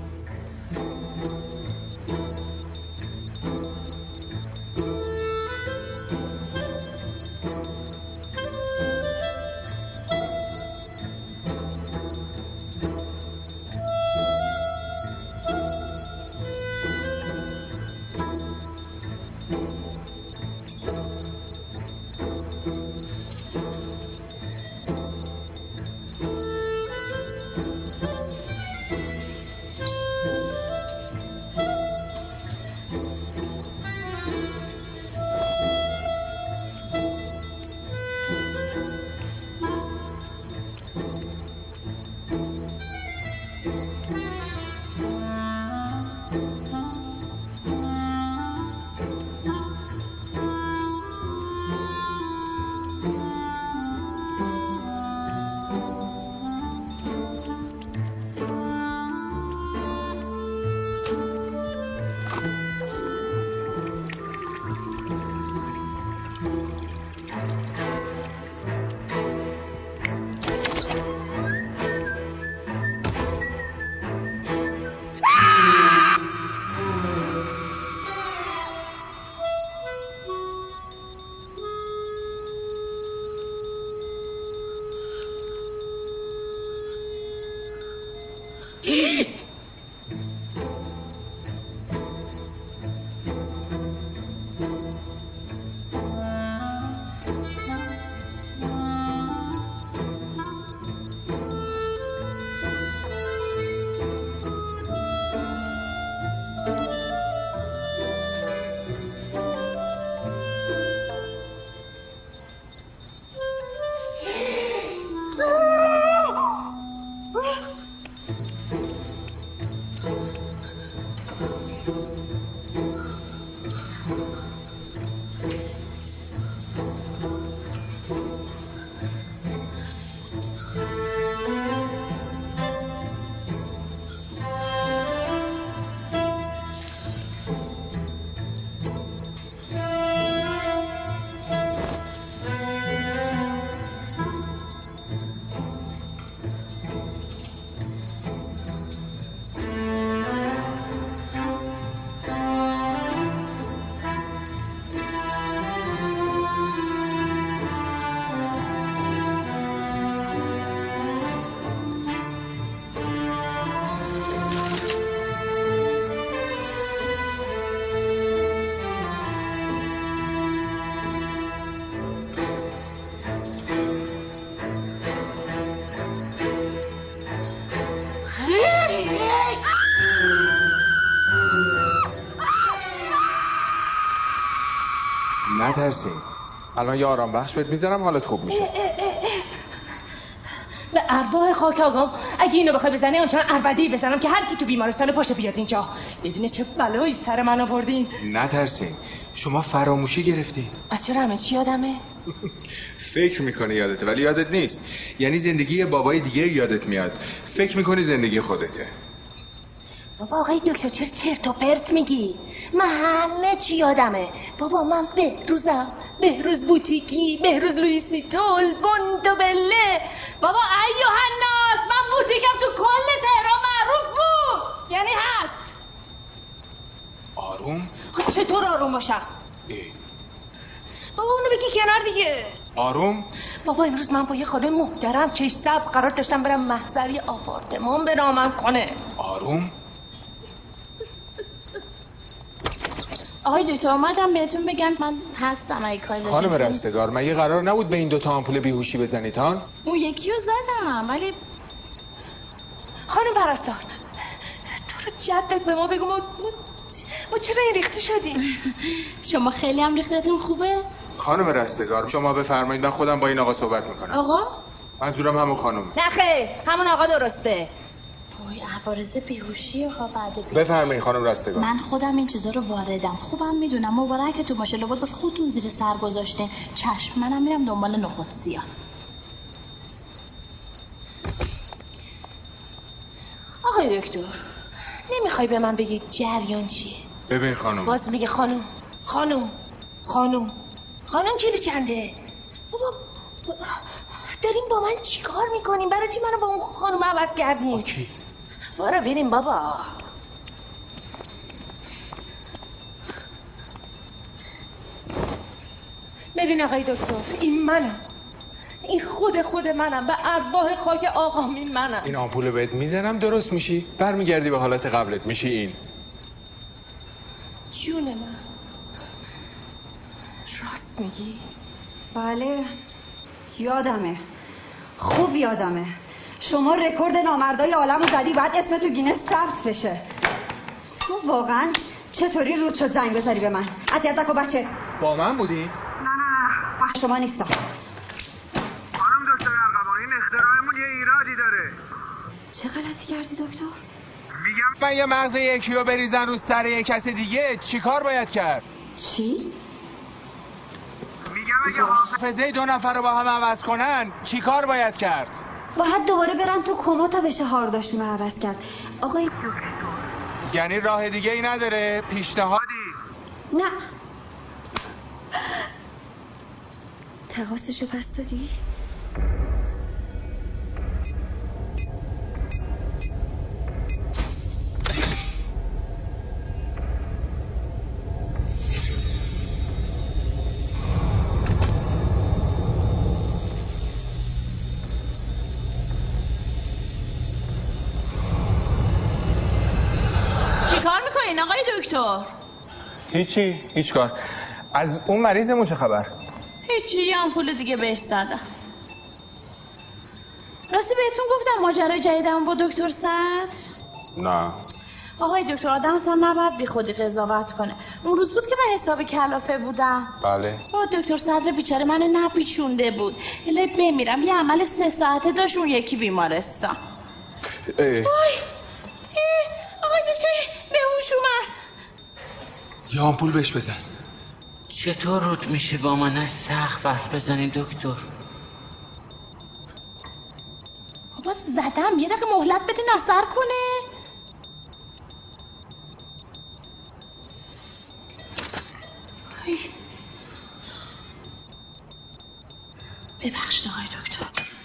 نترسین، الان یه آرام بخش بهت میذارم حالت خوب میشه. اه اه اه. به ارواح خاک آقام اگه اینو بخوای بزنی آنچنان عربده‌ای بزنم که هر کی تو بیمارستان پاشه بیاد اینجا ببینه چه بلایی سر من آوردین. نترسین، شما فراموشی گرفتین. از چرا همه چی یادمه؟ فکر میکنی یادته ولی یادت نیست. یعنی زندگی بابای دیگه یادت میاد، فکر میکنی زندگی خودته. بابا آقای دکتر چرا چرت و پرت میگی؟ من همه چی یادمه. بابا من بهروزم، بهروز بوتیکی، بهروز لویسیتول، بوندوبله. بابا ایوه الناس، من بوتیکم تو کل تهران معروف بود. یعنی هست. آروم؟ چطور آروم باشم؟ ای. بابا اونو بگی کنار دیگه. آروم؟ بابا امروز من با یه خاله محترم چش سبز قرار داشتم برم محضر یه آپارتمان به نامم کنه. آروم؟ آقای دکتر اومدم بهتون بگم من هستم اگه کاری داشتین. خانم رستگار من یه قرار نبود به این دوتا آمپول بیهوشی بزنید ها؟ اون یکی رو زدم ولی خانم پرستار تو رو جدت به ما بگو ما, ما چرا این ریخته شدیم؟ شما خیلی هم ریختتون خوبه؟ خانم رستگار شما بفرمایید من خودم با این آقا صحبت میکنم. آقا؟ منظورم همون خانم. نه خیر همون آقا درسته. وای عوارض بیهوشیه ها بعد بی... بفرمایید خانم رستگار. من خودم این چیزا رو واردم خوبم میدونم مبارکتون باشه لابد واسه خودتون زیر سر گذاشتین. چشم منم میرم دنبال نخود سیاه. آقای دکتر نمیخوای به من بگی جریان چیه؟ ببین خانم باز میگه خانم خانم خانم خانم کیلو چنده؟ بابا داریم با من چی کار میکنیم؟ برای چی منو با اون خانم عوض کردیم؟ کی؟ برو بریم بابا. ببین آقای دکتر این منم، این خود خود منم، به ارواح خاک آقامین منم. این آمپول بهت میزنم درست میشی برمیگردی به حالت قبلت میشی. این جون من راست میگی؟ بله یادمه، خوب یادمه. شما رکورد نامردای عالمو زدی باید اسم تو گینس ثبت بشه. تو واقعا چطوری رود شد زنگ بزنی به من؟ اذیت نکن بچه. با من بودی؟ نه نه نه با شما نیستم. خانم دکتر ارغوانی این اختراعمون یه ایرادی داره. چه غلطی کردی دکتر؟ میگم من یه مغز یکی رو بریزن رو سر یک کس دیگه چی کار باید کرد؟ چی؟ میگم اگه حافظه دو نفر رو با هم عوض کنن چی کار باید کرد؟ باید دوباره برن تو کما تا بشه هارداشون رو عوض کرد. آقای دکتر یعنی راه دیگه ای نداره؟ پیشنهادی؟ نه تقاصشو پس دادی؟ آقای دکتر هیچی هیچ کار. از اون مریضمون چه خبر؟ هیچی یه آمپول دیگه بهش زدم. راستی بهتون گفتم ماجرای جدیدم با دکتر صدر؟ نه آقای دکتر آدم اصلا نباید بی خودی قضاوت کنه. اون روز بود که من حساب کلافه بودم. بله با دکتر صدر بیچاره منو نپیچونده بود. الی بمیرم یه عمل سه ساعته داشت اون یکی بیمارستان. ای. وای آقای دکتر به هوش اومد. یه آمپول بهش بزن. چطور رود میشه با من از سخت حرف بزنی دکتر؟ بابا زدم یه دقیقه مهلت بده نظر کنه. ای. ببخشید آقای دکتر.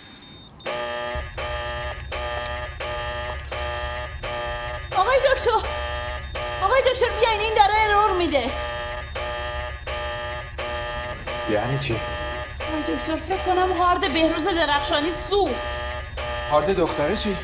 آقای دکتر آقای دکتر بیاین این داره ارور میده. یعنی چی؟ آقای دکتر فکر کنم هارد بهروز درخشانی سوخت. هارد دختره چی؟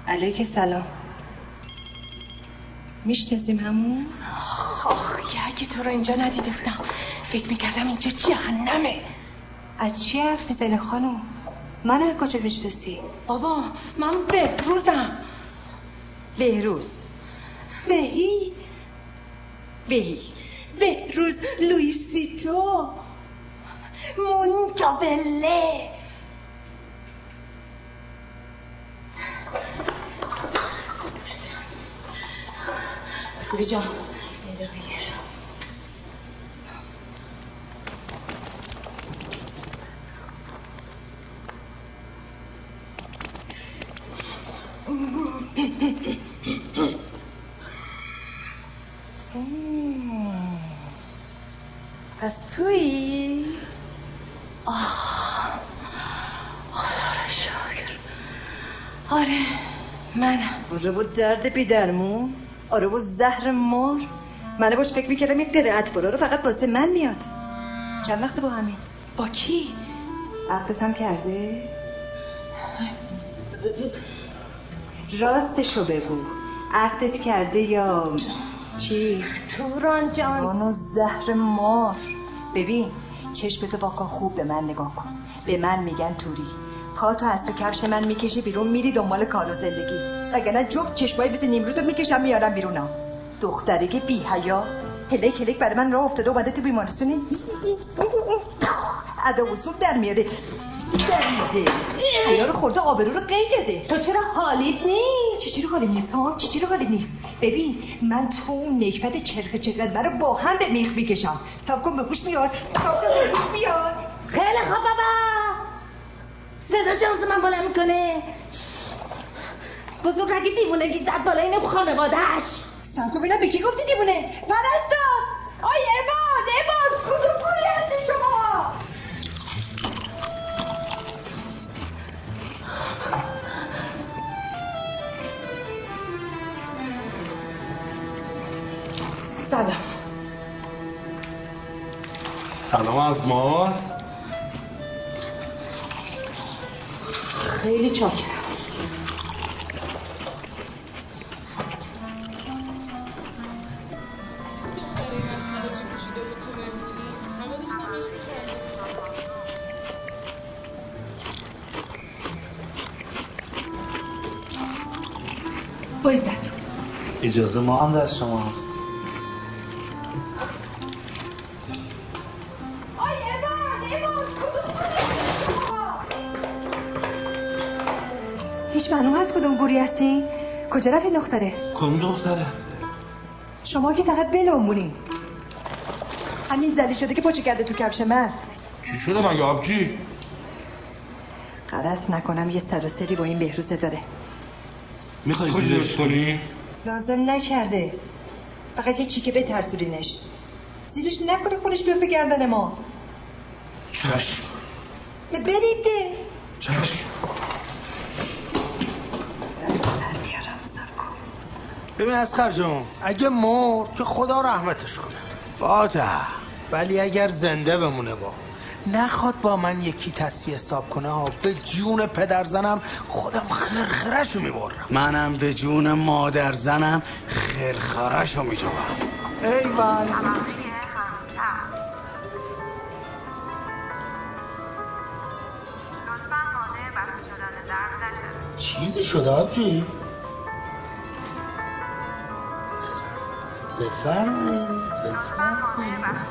علیک سلام. میشناسیم همون؟ آخ اگه تو رو اینجا ندیده بودم فکر میکردم اینجا جهنمه. از چی حرف میزنی خانم؟ من از کجا میشناسی؟ بابا من بهروزم. بهروز؟ بهی؟ بهی بهروز لویسیتو مونتابله. خوبی جان یه دقیقه پس تویی؟ آه خدا رو شکر. آره منم. آره و درد بی درمون، آره و زهر مار. منه باش فکر میکردم یک قرعت برا رو فقط واسه من میاد. چند وقت با همین؟ با کی؟ عقدت هم کرده؟ راستشو بگو، عقدت کرده یا چی؟ توران جان. زانو زهر مار. ببین چشمتو واکن خوب به من نگاه کن. به من میگن توری. پاتو از تو کفش من میکشی بیرون میری دنبال کار و زندگیت، وگرنه جفت چشمای مثل نیمرودو میکشم میارم بیرون. دختری که بی حیا هلک هلک برای من راه افتاده اومده تو بیمارستون ادا و صورت در میاره. دریده حیا رو خورده آبرو رو قید داده. تو چرا حالیت نیست؟ چی چرا حالیم نیست ها؟ چی چرا حالیم نیست؟ ببین من تو اون نکبت چرخ چقدر رو با هم به میخ میکشم. صاف کن به هوش میاد، صاف کن به هوش میاد. خیلی خوب بابا. صدا شمس من بالا میکنه. بزرگ اگه دیوونگی زد بالا اینه خانوادهش. صاف کن ببینم به کی گفتی دیوونه؟ پرستار آی عباد عباد کدوم کوری هستی شما؟ سلام. سلام از ماست. خیلی چاکرم. بایزد اجازه ما هم دست شما هست. هیچ معلوم هست کدوم گوری هستی؟ کجا رفت این دختره؟ کدوم دختره؟ شما که فقط بلومونین. همین زلی شده که پاچه کرده تو کفش من. چی شده مگه آبجی؟ غلط نکنم یه سر و سری با این بهروزه داره. میخوای زیرش کنی؟ لازم نکرده، فقط یه چیکه بترسونینش. زیرش نکنه خودش بیفته گردن ما. چشم. بریده. چشم. ببین اسخر جون اگه مرد که خدا رحمتش کنه فاتح، ولی اگر زنده بمونه با نخواد با من یکی تصفیه حساب کنه ها، به جون پدر زنم خودم خرخرشو میبرم. منم به جون مادر زنم خرخرشو میجوام. ای وای چیزی شده آبجی؟ بفرمایید بفرمایید.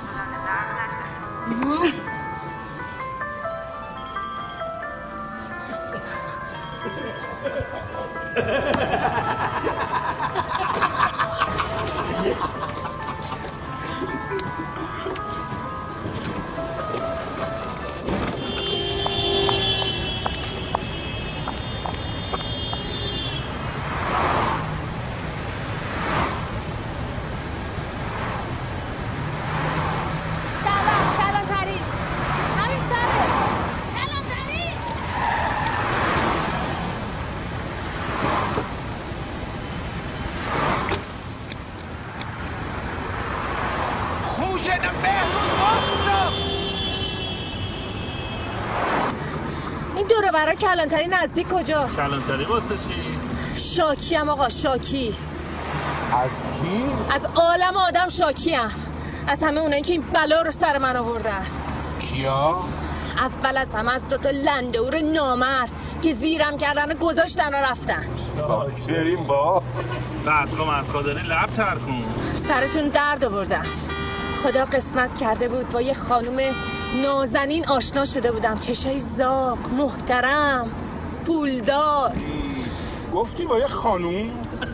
برای کلانتری نزدیک کجا؟ کلانتری واسه چی؟ شاکی ام آقا، شاکی. از کی؟ از عالم آدم شاکی ام. از همه اونایی که این بلا رو سر من آوردن. کیا؟ اول از همه از دوتا لندهور نامرد که زیرم کردن و گذاشتن و رفتن. بریم با بعدخوا مدخوا داری لب تر کن. سرتون درد آوردم. خدا قسمت کرده بود با یه خانوم نازنین آشنا شده بودم، چشای زاق، محترم، پولدار. گفتی با یه خانوم؟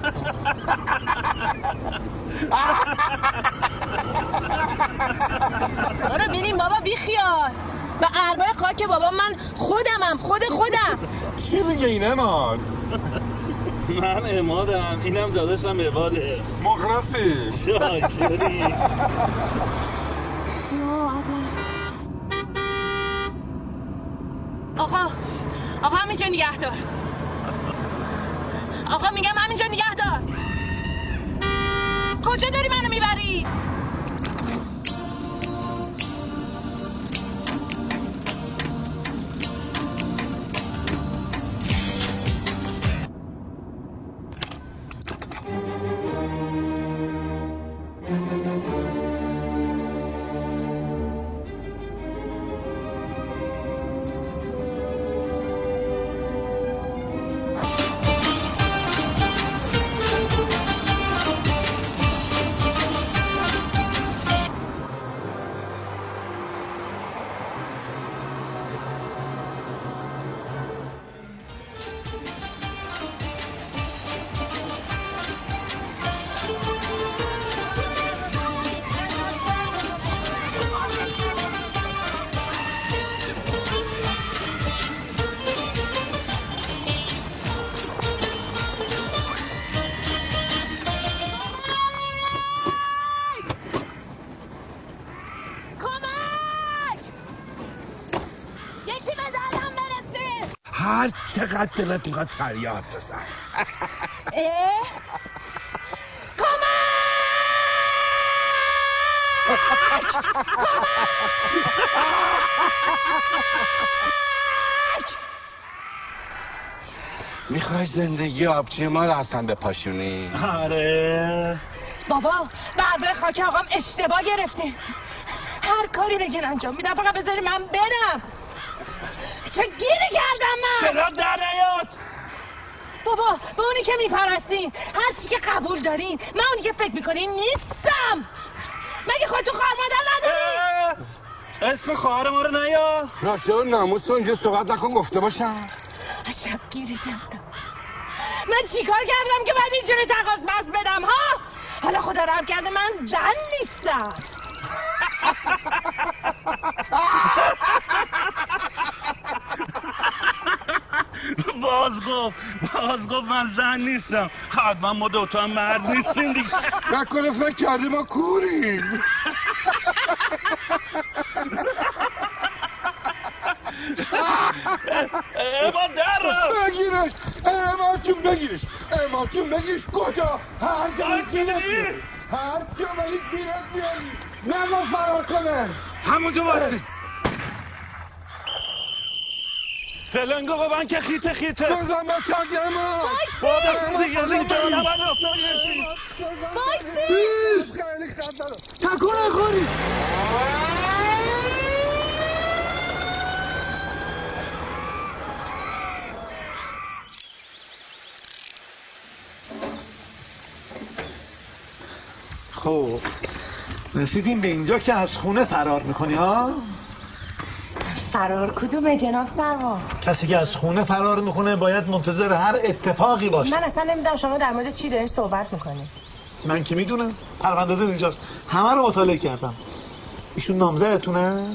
برو بینیم بابا، بی خیال. به اربای خاک بابا من خودمم، خود خودم. چی میگه این امان؟ من امادم، اینم داداشم عباده. مخلصی. شاکری. آقا آقا همینجا نگه دار. آقا میگم همینجا نگه دار. کجا داری منو میبری؟ هر چقدر دلت میخواد فریاد بزن. اه؟ میخوای زندگی آبچی ما رو اصلا بپاشونی؟ آره بابا برای خاک آقام اشتباه گرفتیم. هر کاری بگین انجام میدم، فقط بذاری من برم. چه گیری کردم من؟ صدا در نیاد. بابا به اونی که میپرستین، هر چی که قبول دارین، من اونی که فکر میکنین نیستم. مگه خودتون خواهر مادر ندارین؟ اسم خواهر ما رو نیا. راجع به ناموس اونجا صحبت نکن، گفته باشم. عجب گیری کردم. من چیکار کردم که بعد اینجوری تقاضا بس بدم ها؟ حالا خدا رحم کرده من زن نیستم. باز گفت باز گفت من زن نیستم. حتما ما دوتا هم مرد نیستیم دیگه. نکنه فکر کردی ما کوریم. اما در رو بگیرش. اما جون بگیرش. اما جون بگیرش. کجا؟ هر جا بگیرش. هر جا ولی گیرت بیاری. نگو فرار کنه. همونجا باسی. فلنگو با من که خیته خیته. بزن بچه اگه اما. بابا دیگه اینجا نباید افتاد گرفتیم. بایسی. خیلی خطره. تکونه خوری. خب رسیدیم به اینجا که از خونه فرار میکنی ها؟ فرار کدومه جناب سروان؟ کسی که از خونه فرار میکنه باید منتظر هر اتفاقی باشه. من اصلا نمیدونم شما در مورد چی دارین صحبت میکنید. من که میدونم، پروندازه اینجاست، همه رو مطالعه کردم. ایشون نامزدتونه؟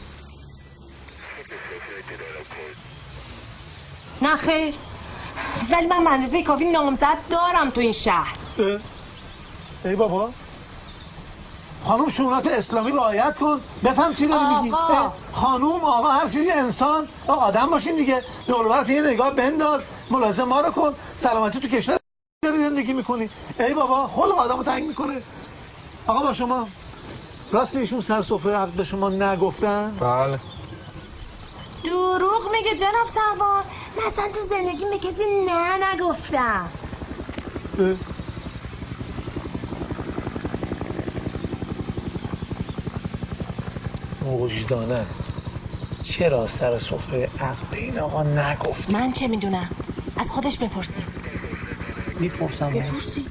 نه خیر، ولی من اندازه کافی نامزد دارم تو این شهر. اه؟ ای بابا خانوم شونات اسلامی رعایت کن، بفهم چی داری میگی. خانوم آقا هر چیزی انسان آدم باشین دیگه. دور و برت یه نگاه بنداز، ملاحظه ما رو کن. سلامتی تو کشور داری زندگی میکنی. ای بابا خلق آدمو تنگ میکنه. آقا با شما راست ایشون سر سفره عقد به شما نگفتن؟ بله. دروغ میگه جناب سروان. من اصلا تو زندگی به کسی نه نگفتم. وجدانم چرا سر سفره عقل این آقا نگفت؟ من چه میدونم؟ از خودش بپرسی. میپرسم. بپرسی.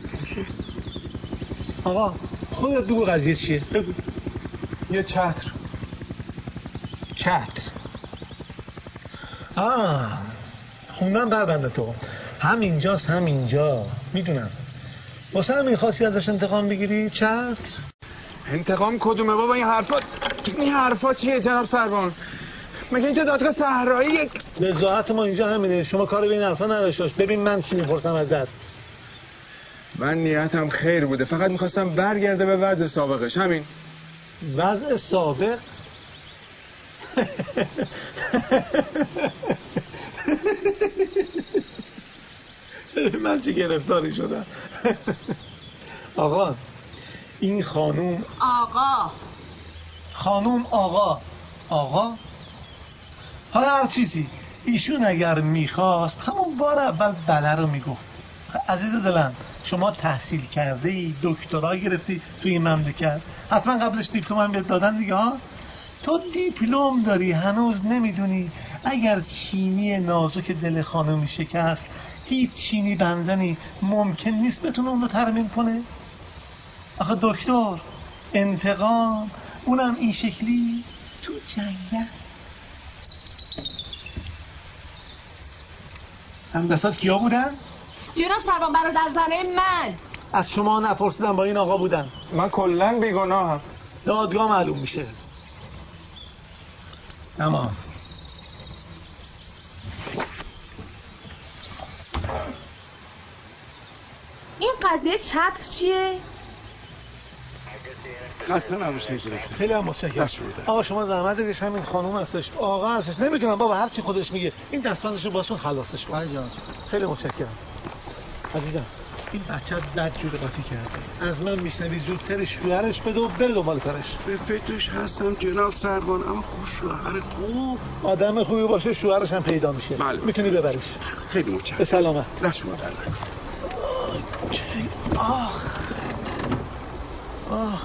آقا خودت بگو قضیه چیه؟ بگو. یه چتر. چتر. آه خوندم بربنده تو. همینجاست همینجا. میدونم. واسه همین خواستی ازش انتقام بگیری؟ چتر؟ انتقام کدومه بابا؟ این حرفا این حرفا چیه جناب سروان؟ مگه اینجا دادگاه صحراییه؟ وضاحت ما اینجا همینه. شما کار به این حرفا نداشت باش. ببین من چی میپرسم ازت. من نیتم خیر بوده، فقط میخواستم برگرده به وضع سابقش. همین. وضع سابق؟ من چه گرفتاری شدم. آقا این خانوم آقا خانوم آقا آقا حالا هر چیزی ایشون اگر میخواست همون بار اول بله رو میگفت. عزیز دلم شما تحصیل کرده ای، دکترا گرفتی توی این مملکت، حتما قبلش دیپلم هم بهت دادن دیگه ها. تو دیپلم داری هنوز نمیدونی اگر چینی نازک دل خانمی شکست هیچ چینی بنزنی ممکن نیست بتونه اون رو ترمیم کنه. آخه دکتر انتقام اونم این شکلی تو جنگل. همدستات کیا بودن؟ جناب سروان برادر زنه من. از شما نپرسیدم با این آقا بودن. من کلن بیگناهم. دادگاه معلوم میشه. تمام. این قضیه چتر چیه؟ خسته نباشید. خیلی هم متشکرم. آقا شما زحمت بکش، همین خانم هستش، آقا هستش، نمیتونم بابا هر چی خودش میگه این دستبندشو باسون خلاصش کن. خیلی متشکرم. عزیزم این بچه بد جور قاطی کرده. از من میشنوی زودتر شوهرش بده و بره دنبال کارش. به فکرش هستم جناب سروان، اما خوب شوهر خوب آدم خوبی باشه شوهرش هم پیدا میشه. میتونی ببریش. خیلی متشکرم. به سلامت. دست شما در آه آه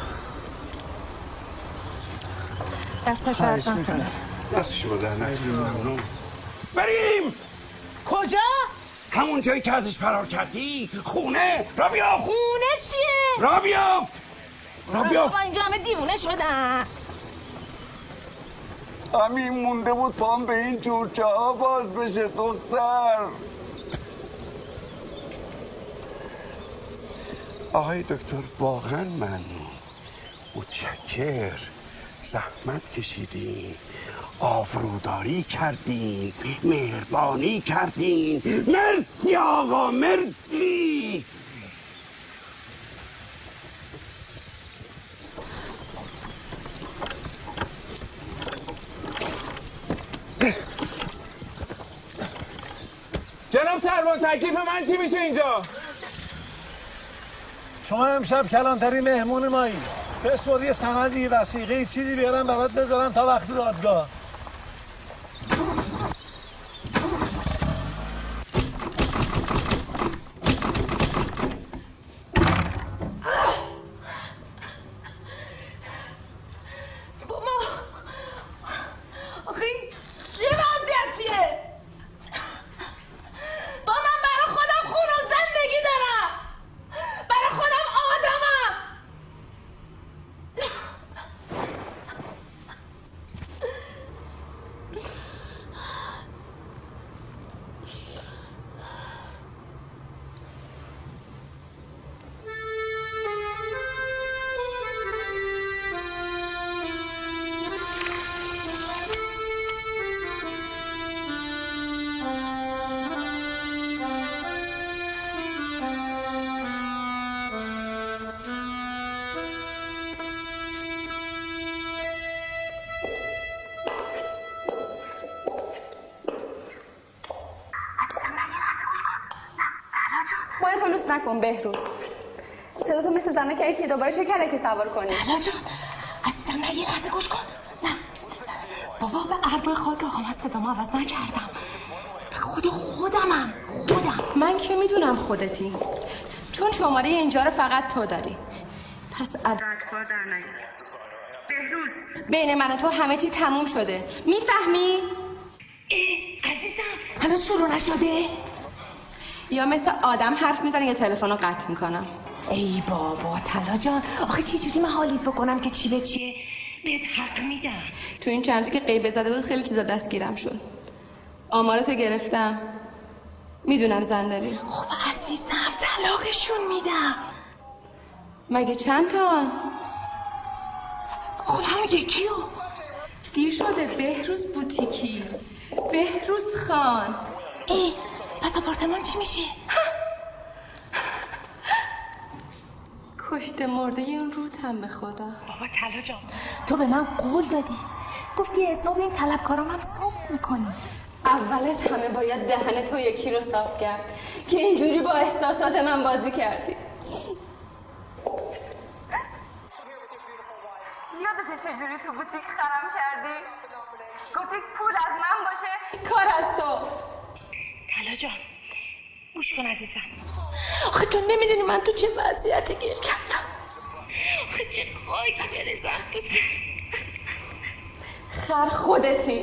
دست فردا دست شما در ممنون. بریم. کجا؟ همون جایی که ازش فرار کردی. خونه را بیافت. خونه چیه؟ را بیافت را بیافت. بابا اینجا همه دیوونه شدن. همین مونده بود پام به این جورچه ها باز بشه دختر. آقای دکتر واقعا ممنون، متشکر، زحمت کشیدین، آبروداری کردین، مهربانی کردین. مرسی آقا، مرسی. جناب سروان تکلیف من چی میشه اینجا؟ شما امشب کلانتری مهمون مایی. بسپار یه سندی، وثیقه، چیزی بیارن برات بذارن تا وقت دادگاه. نکن بهروز. صدا تو مثل زنه که دوباره چه کلکی سوار کنی. حالا جان عزیزم نگی لحظه گوش کن. نه بابا به اربع خاک آقا من صدامو عوض نکردم. به خود خودمم خودم. من که میدونم خودتی، چون شماره اینجا رو فقط تو داری. پس عددوار در نیار. بهروز بین من و تو همه چی تموم شده، میفهمی؟ عزیزم هنوز شروع نشده؟ یا مثل آدم حرف میزنی یا تلفن رو قطع میکنم. ای بابا طلا جان، آخه چی جوری من حالیت بکنم که چی به چیه؟ بهت حق میدم. تو این چند که غیبه زده بود خیلی چیزا دستگیرم شد. آمارتو گرفتم، میدونم زن داری. خب عزیزم طلاقشون میدم. مگه چند تا؟ خب همون یکیو. دیر شده. بهروز بوتیکی، بهروز خان. ای پس آپارتمان چی میشه؟ کشته مرده اون روتم به خدا. بابا طلا جان تو به من قول دادی، گفتی حساب این طلبکارام هم صاف میکنی. اول از همه باید دهن تو یکی رو صاف کرد که اینجوری با احساسات من بازی کردی. یادت چجوری تو بوتیک خرم کردی؟ گفتی پول از من باشه کار از تو. طلا جان گوش کن عزیزم، آخه تو نمیدونی من تو چه وضعیتی گیر کردم. آخه چه خاکی برزم تو خر خودتی.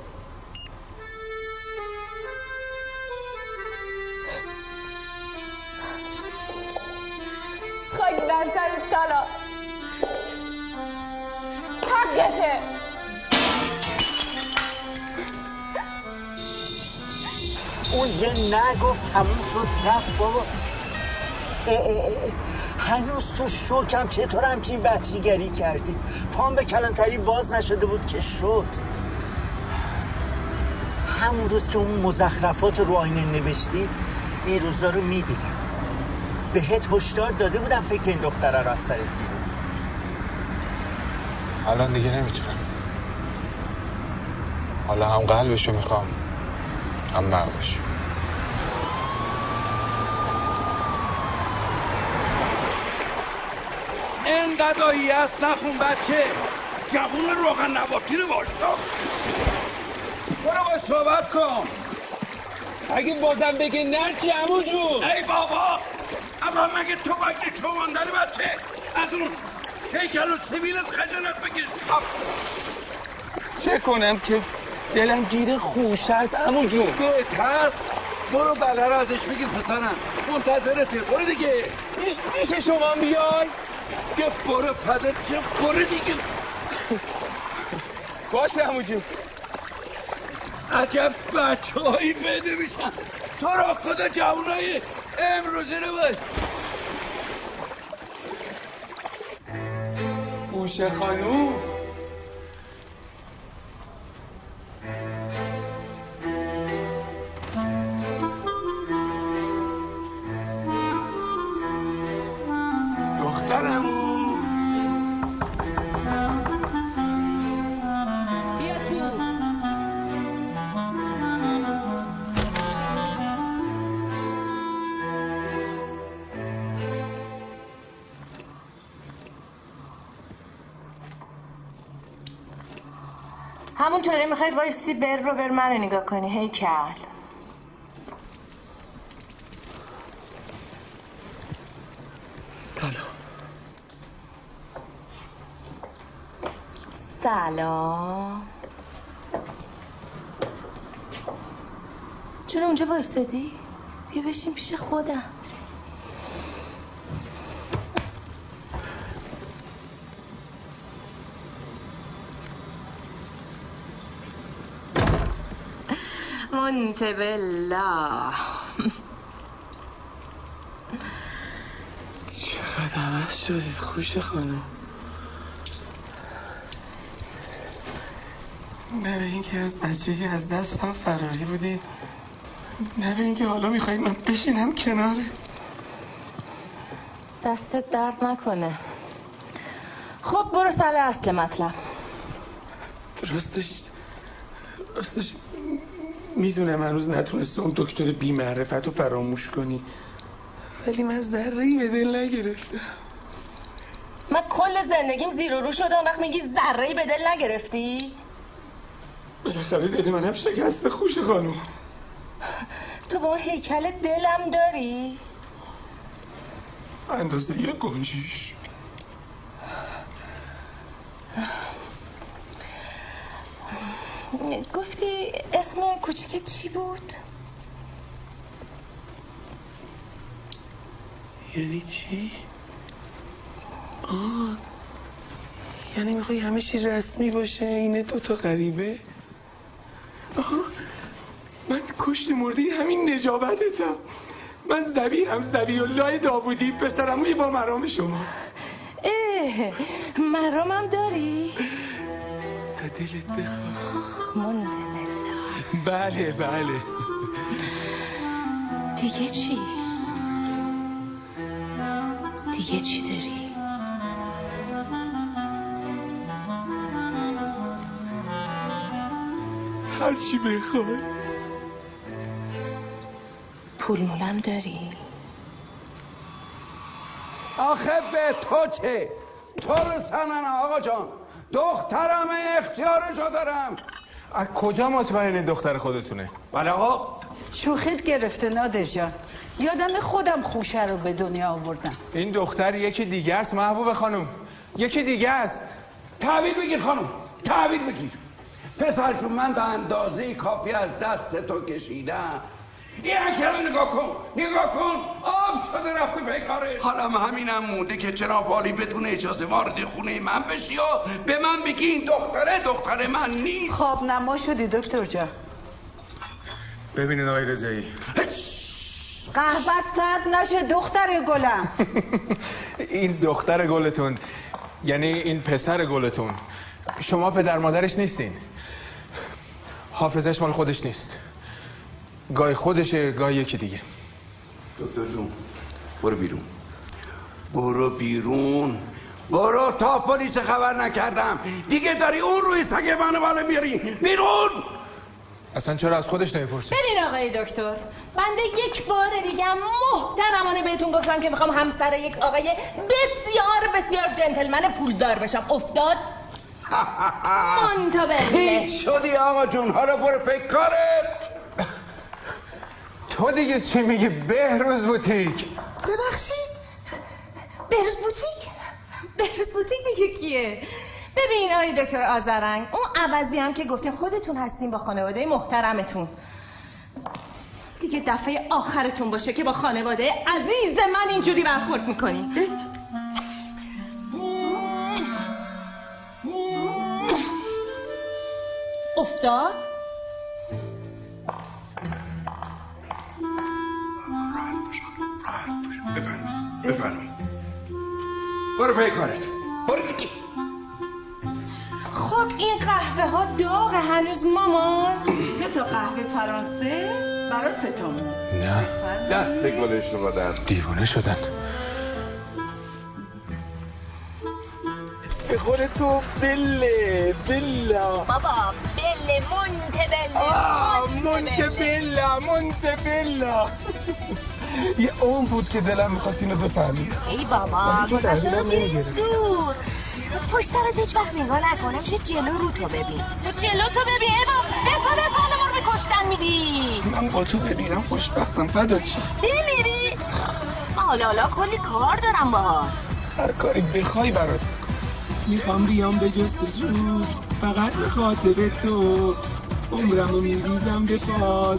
خاک بر سرت طلا، حقته. اون یه نگفت تموم شد رفت بابا. اه اه اه. هنوز تو شوکم چطور همچین وحشیگری کردی؟ پام به کلانتری واز نشده بود که شد. همون روز که اون مزخرفات رو آینه نوشتی این روزا رو میدیدم. بهت هشدار داده بودم فکر این دختره رو از سرت بیرون. الان دیگه نمیتونم. حالا هم قلبشو میخوام هم مغزش. اینقدر آیی هست نخون بچه. جوون روغن نباتی رو باشتا. برو باش صحبت کن. اگه بازم بگه نه چی عمو جون؟ ای بابا اما مگه تو باید چومانداری بچه از اون هیکل و سیبیلت خجالت بکش. چه کنم که دلم گیر خوشه است عمو جون؟ بهتر برو بله رو ازش بگیر پسرم، منتظرته. برو دیگه. میش میشه شما بیای؟ یه برو فدت چه برو دیگه. باشه عمو جون. عجب بچه هایی بده میشن. تو را خدا جوانای امروزی رو باش. خوشه خانوم دخترمو بیا تو. همونطوری میخوای وایسی بر رو بر من رو نگاه کنی هیکل. سلام. سلام. چرا اونجا وایستادی؟ بیا بشین پیش خودم. منتبلا. چقدر عوض شدید خوشه خانم. نه به اینکه از بچگی از دستم فراری بودید، نه به اینکه حالا میخواید من بشینم کناره. دستت درد نکنه. خب برو سر اصل مطلب. راستش راستش میدونم هنوز نتونسته اون دکتر بی معرفت رو فراموش کنی، ولی من ذره‌ای به دل نگرفتم. من کل زندگیم زیر و رو شده، اون وقت میگی ذره‌ای به دل نگرفتی؟ بالاخره دل منم شکسته خوش خانم. تو با هیکل دلم داری؟ اندازه یه گنجیش. گفتی اسم کوچیکت چی بود؟ یعنی چی؟ آه یعنی میخوای همه چی رسمی باشه اینه دوتا غریبه؟ آه من کشت مرده همین نجابتتم. من زبی هم زبی الله داوودی پسرموی با مرام شما. اه مرامم داری؟ تا دلت بخواه. منتبلا. بله بله. دیگه چی؟ دیگه چی داری؟ هر چی بخوای. پول مولم داری؟ آخه به تو چه؟ تو رو سنن آقا جان. دخترم اختیارشو دارم. از کجا مطمئنی دختر خودتونه؟ بله آقا. شوخیت گرفته نادر جان. یادم خودم خوشه رو به دنیا آوردم. این دختر یکی دیگه است محبوب خانم. یکی دیگه است. تحویل بگیر خانم. تحویل بگیر. پسر جون من به اندازه کافی از دست تو کشیدم. این اکرم نگاه کن. نگاه کن. آب شده رفته به کارش. حالا همینم مونده که جناب عالی بدون اجازه وارد خونه من بشی و به من بگی این دختره دختر من نیست. خواب نما شدی دکتر جان. ببینید آقای رضایی، قهوت سرد نشه دختر گلم. این دختر گلتون یعنی این پسر گلتون شما پدر مادرش نیستین. حافظش مال خودش نیست. گاهی خودشه گاهی یکی دیگه. دکتر جون برو بیرون. برو بیرون. برو تا پلیس خبر نکردم. دیگه داری اون روی سگ منو بالا میاری. بیرون. اصلا چرا از خودش نمیپرسی؟ ببین آقای دکتر، بنده یک بار دیگه محترمانه بهتون گفتم که میخوام همسر یک آقای بسیار بسیار جنتلمن پولدار بشم. افتاد؟ منتبله. هیچ شدی آقا جون. حالا برو پی کارت. تو دیگه چی میگی؟ بهروز بوتیک. ببخشید بهروز بوتیک؟ بهروز بوتیک دیگه کیه؟ ببین آقای دکتر آذرنگ، اون عوضی هم که گفتین خودتون هستین با خانواده محترمتون، دیگه دفعه آخرتون باشه که با خانواده عزیز من اینجوری برخورد میکنین. افتاد؟ بفرم بفرم. برو پی کارت. برو دیگه. خب این قهوه ها داغه هنوز مامان؟ سه تا قهوه فرانسه برای سه تامون. نه دست گلش رو بدن. دیوانه شدن. به قول تو بله بلا. بابا بله منتبله. آه منتبلا منتبلا. یه اون بود که دلم میخواست اینو بفهمی. ای بابا گذشته رو میریز دور. پشت سرت هیچ وقت نگاه نکنه. میشه جلو رو تو ببین. تو جلو تو ببین. ایبا دفعه دفعه ما رو به کشتن میدی. من با تو ببینم خوشبختم. فدا چی؟ بمیری؟ حالا حالا کلی کار دارم با. هر کاری بخوای برات میخوام بیام به جستجو. فقط به خاطر تو عمرمو میریزم به پات.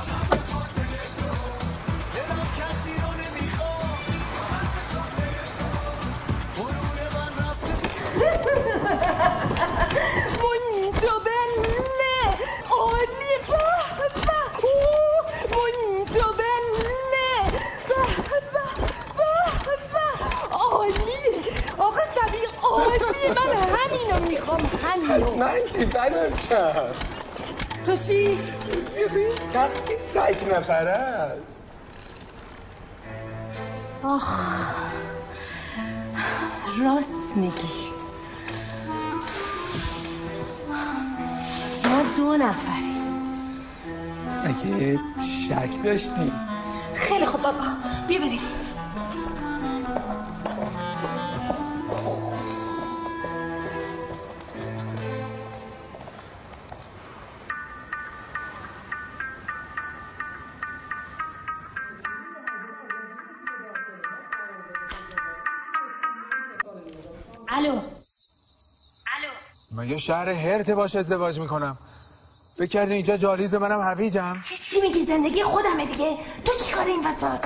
من همینو میخوام. همینو. از من چی بدت شد؟ تو چی؟ ببین تختی تک نفره است. آخ راست میگی. ما دو نفریم. اگه شک داشتی. خیلی خوب بابا بیا بریم. الو الو مگه شهر هرت باش ازدواج میکنم؟ فکر کردی اینجا جالیز منم هویجم؟ چی چی میگی؟ زندگی خودمه دیگه. تو چی کار این وسط؟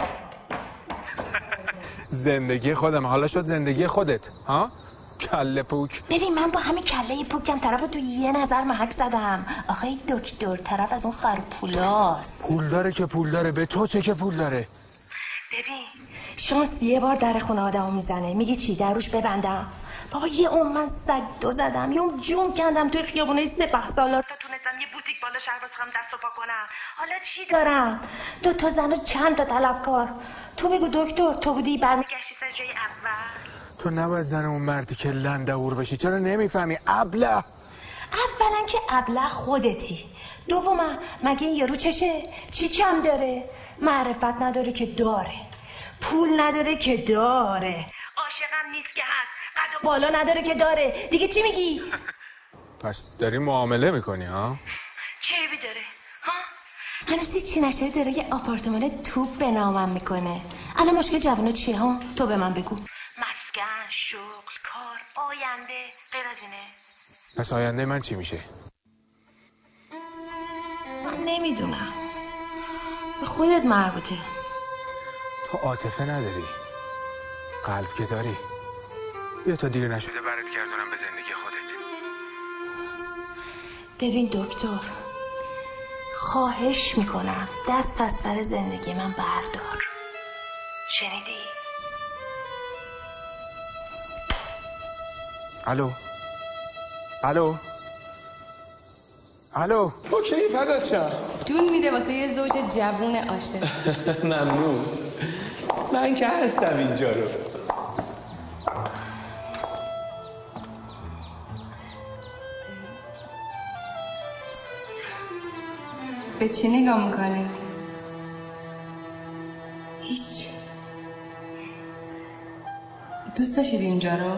زندگی خودم. حالا شد زندگی خودت ها؟ کله پوک. ببین من با همین کله پوکم طرف تو یه نظر محک زدم. آخه دکتر طرف از اون خرپولاست. پول داره که پول داره. به تو چه که پول داره؟ ببین شانس یه بار در خونه آدمو میزنه. میگی چی؟ در روش ببندم؟ بابا یه اون من سگ دو زدم، یه اون جون کندم توی خیابونه سپه سالار تا تونستم یه بوتیک بالا شهر بسخم دست و پا کنم. حالا چی دارم؟ دو تا زن و چند تا طلبکار. تو بگو دکتر، تو بودی برمیگشتی سر جای اول؟ تو نباید زن اون مردی که لندهور بشی. چرا نمیفهمی؟ ابله. اولا که ابله خودتی. دوما مگه این یارو چشه؟ چی کم داره؟ معرفت نداره که داره، پول نداره که داره، عاشقم نیست که هست، قد و بالا نداره که داره. دیگه چی میگی؟ پس داری معامله میکنی ها؟ چی بی داره؟ ها؟ هنوزی چی نشه داره یه آپارتمان توپ به نامم میکنه. الان مشکل جوانه چیه ها؟ تو به من بگو. مسکن، شغل، کار، آینده، غیر از اینه. پس آینده من چی میشه؟ من نمیدونم، به خودت مربوطه. تو عاطفه نداری، قلب که داری. بیا تا دیر نشده برات گردونم به زندگی خودت. ببین دکتر، خواهش میکنم دست از سر زندگی من بردار. شنیدی؟ الو الو الو. اوکی فدات شم. جون میده واسه یه زوج جوون عاشق. ممنون. من که هستم اینجا رو. به چی نگاه میکنید؟ هیچ. دوست داشتید اینجا رو؟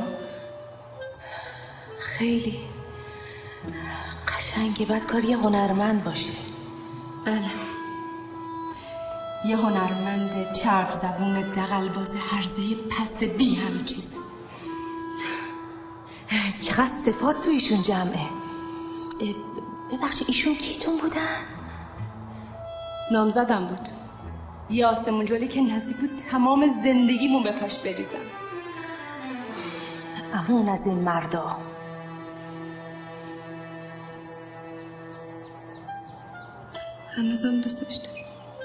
خیلی قشنگه. بعد کار یه هنرمند باشه. بله، یه هنرمند چرب زبون دغل‌باز هرزه پست بی همه چیز. چقدر صفات تو ایشون جمعه. ببخشی ایشون کیتون بودن؟ نامزدم بود. یه آسمون جلی که نزدیک بود تمام زندگیمون به پاش بریزم. امون از این مردا. هنوزم دوستش دارم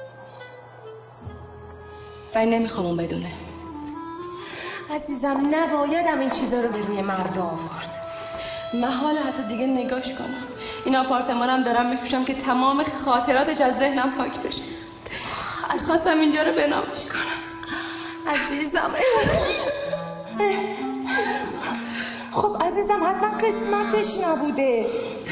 ولی نمیخوام اون بدونه. عزیزم نبایدم این چیزا رو به روی مردا آورد. محاله حتی دیگه نگاش کنم. این آپارتمانم دارم میفروشم که تمام خاطراتش از ذهنم پاک بشه. از خواستم اینجا رو بنامش کنم. عزیزم خب عزیزم حتما قسمتش نبوده.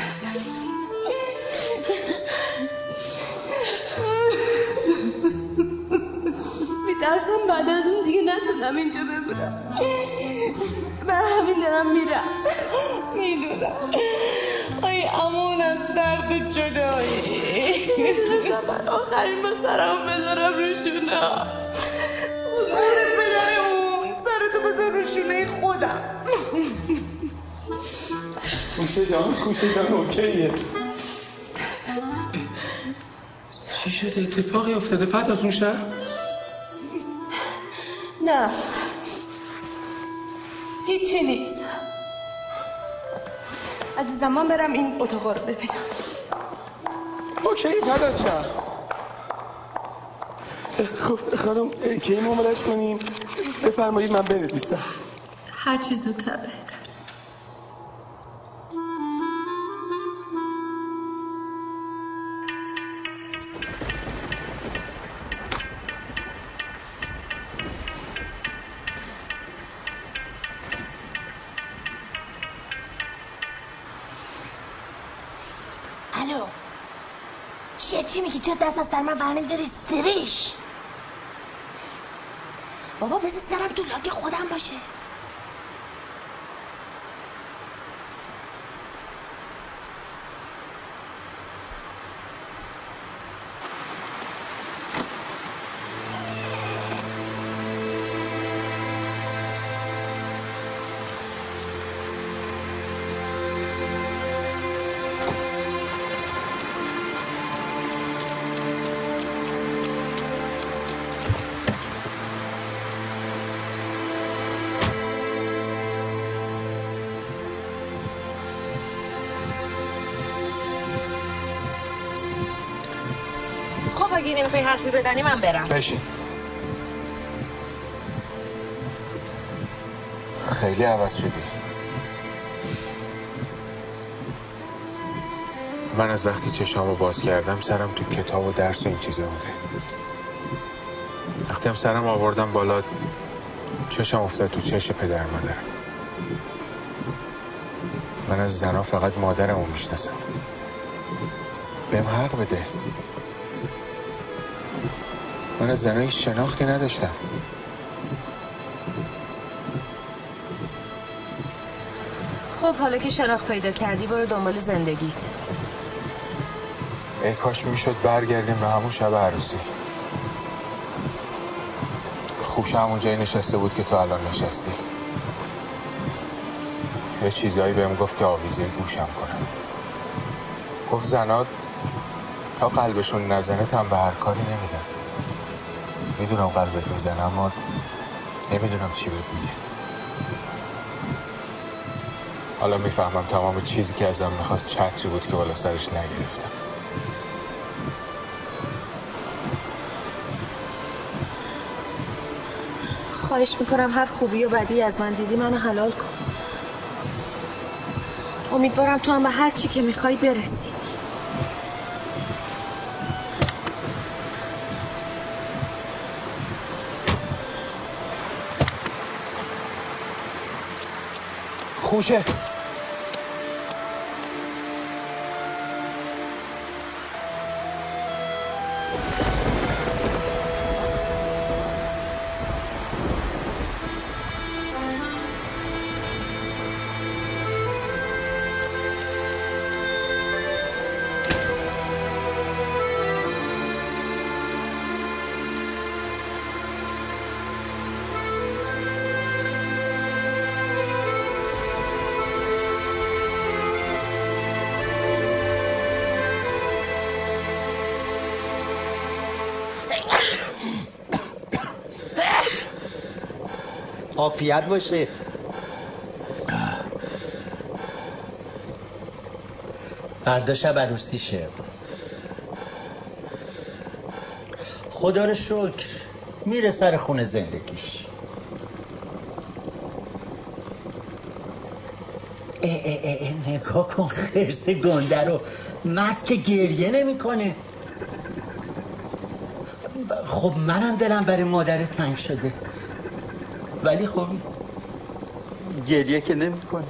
میترسم بعد از اون دیگه نتونم اینجا بمونم. من همین دارم میرم. میدونم. آی امون از درد جدایی. میدونم من آخرین با سرم بذارم روشونه. سرت بدارمون. سرتو بذار روشونه خودم. خوشه جان خوشه جان اوکیه. چی شده؟ اتفاقی افتاده فتاتون شد؟ نه هیچی نیست. عزیزم من برم این اتاقا رو ببینم. اوکی فدات شم. خب خانم کی معاملش کنیم؟ بفرمایید من بنویسم. هر چی زودتر بهتر. الو چیه؟ چی میگی؟ چه دست از سر من ور نمیداری؟ سریش بابا بذار سرم تو لاک خودم باشه. دیگه نمیخوای حرفی بزنی من برم. بشین. خیلی عوض شدی. من از وقتی چشامو باز کردم سرم تو کتاب و درس و این چیزا بوده. وقتی هم سرم آوردم بالا چشم افتاد تو چش پدر مادرم. من از زنها فقط مادرمو میشناسم. بهم حق بده. من از زنها هیچ شناختی نداشتم. خب حالا که شناخت پیدا کردی برو دنبال زندگیت. ای کاش میشد برگردیم به همون شب عروسی. خوشه همون جایی نشسته بود که تو الان نشستی. یه چیزایی بهم گفت که آویزه گوشم کنم. گفت زنات تا قلبشون نزنه هم به هر کاری نمیدن. میدونم قلبت میزنه اما نمیدونم چی بهت میگه. حالا میفهمم تمام چیزی که ازم میخواست چتری بود که بالا سرش نگرفتم. خواهش میکنم هر خوبی و بدی از من دیدی منو حلال کن. امیدوارم تو هم به هر چی که میخوای برسی. خوشه عافیت باشه. فردا شب عروسیشه. خدا رو شکر میره سر خونه زندگیش. اه اه اه اه نگاه کن خرس گنده رو. مرد که گریه نمی کنه. خب منم دلم برای مادر تنگ شده ولی خب گریه که نمی کنه.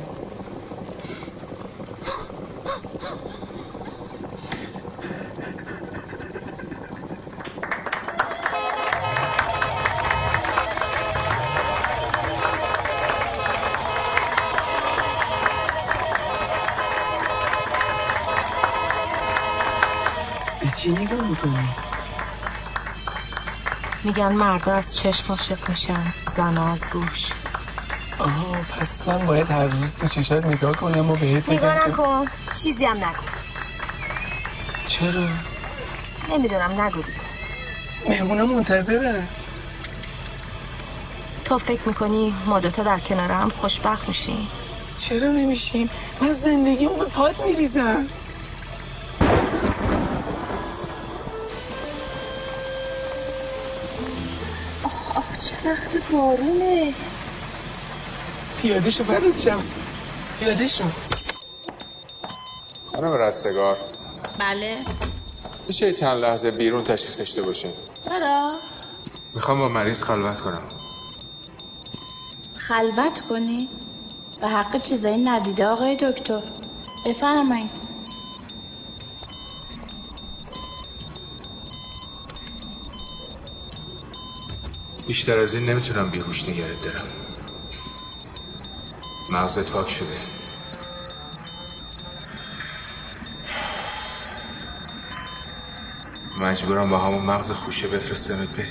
به چی نگاه میکنی؟ میگن مردا از چشماشت میشن زنا از گوش. آها پس من باید هر روز تو چشات نگاه کنم و بهت بگم نگاه نکن چیزی هم نگو. چرا؟ نمیدونم نگو دیگه. مهمونا منتظرن. تو فکر میکنی ما دوتا در کنار هم خوشبخت میشیم؟ چرا نمیشیم؟ من زندگیمو به پات میریزم. آخ آخ چه وقت بارونه. پیاده شو فردت شم. پیاده شو. خانم رستگار. بله. میشه چند لحظه بیرون تشریف داشته باشین؟ چرا؟ میخوام با مریض خلوت کنم. خلوت کنی؟ به حق چیزایی ندیده آقای دکتر. بفرمایید. بیشتر از این نمیتونم بیهوش نگرت دارم. مغزت پاک شده. مجبورم با همون مغز خوشه بفرستمت بری.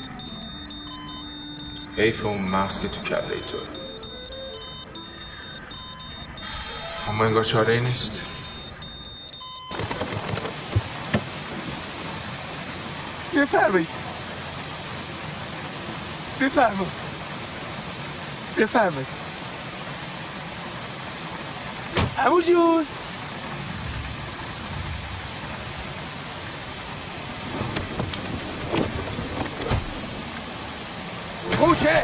حیف اون مغز که تو کله تو. اما انگار چاره ای نیست. بفرمایید. بفرمایید. بفرمایید. عمو جون. خوشه.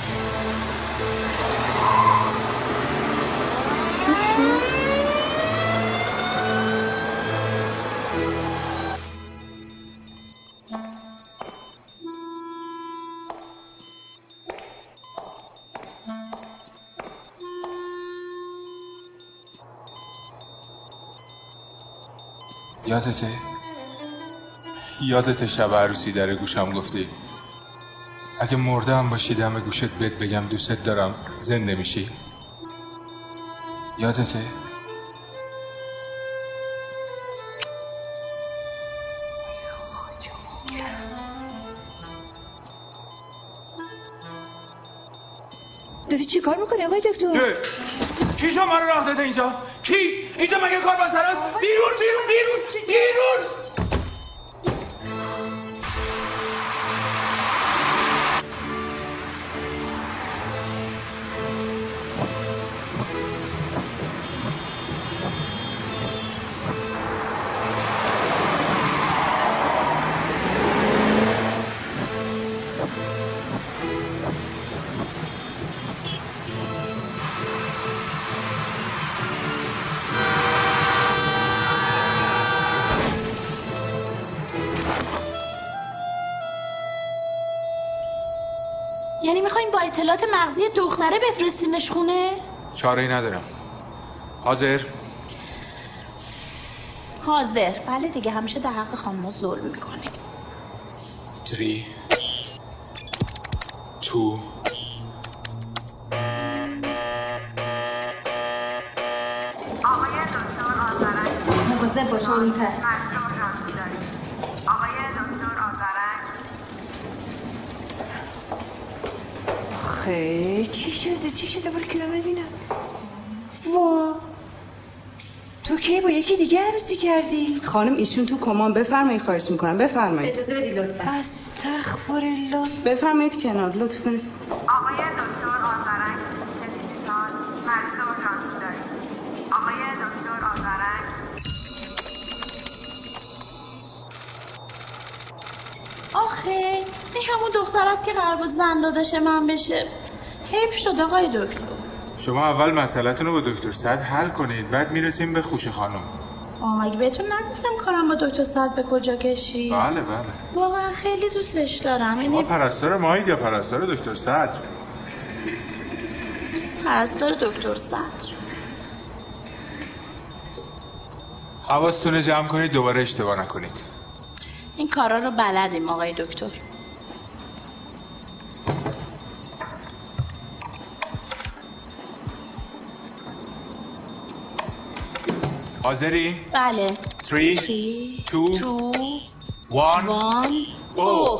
یادته؟ یادته شب عروسی در گوشم گفتی اگه مرده هم باشی دم گوشت بهت بگم دوست دارم زنده میشی؟ یادته؟ داری چی کار میکنی آقای دکتر؟ کی شما رو راه داده اینجا؟ کی؟ اینجا مگه کاروانسراست؟ بیرون بیرون بیرون بیرون! یعنی میخواین با اطلاعات مغزی دختره بفرستینش خونه؟ چاره‌ای ندارم. حاضر؟ حاضر. بله دیگه همیشه در حق خانم‌ها ظلم میکنه. تری تو مواظب باش آروم‌تر. آخه چی شده چی شده برو کنار ببینم. وا تو کی با یکی دیگه عروسی کردی؟ خانم ایشون تو کمان. بفرمایید خواهش میکنم بفرمایید. اجازه بدید لطفا. استغفرالله. بفرمایید کنار لطف کنید. آقای دکتر آذرک تلویزیون مریض اورژانسی دارید. آقای دکتر آذرک. آخه این همون دختر است که قرار بود زن داداشه من بشه. حیف شد آقای دکتر. شما اول مسئله‌تون رو با دکتر سعد حل کنید بعد میرسیم به خوش خانم. آه مگه بهتون نگفتم کارم با دکتر سعد به کجا کشی؟ بله بله. واقعا خیلی دوستش دارم. شما پرستار مایید یا پرستار دکتر صدر؟ پرستار دکتر صدر. حواستون رو جمع کنید دوباره اشتباه نکنید. این کارا رو بلدیم آقای دکتر. حاضری؟ بله. three, two, one, oh.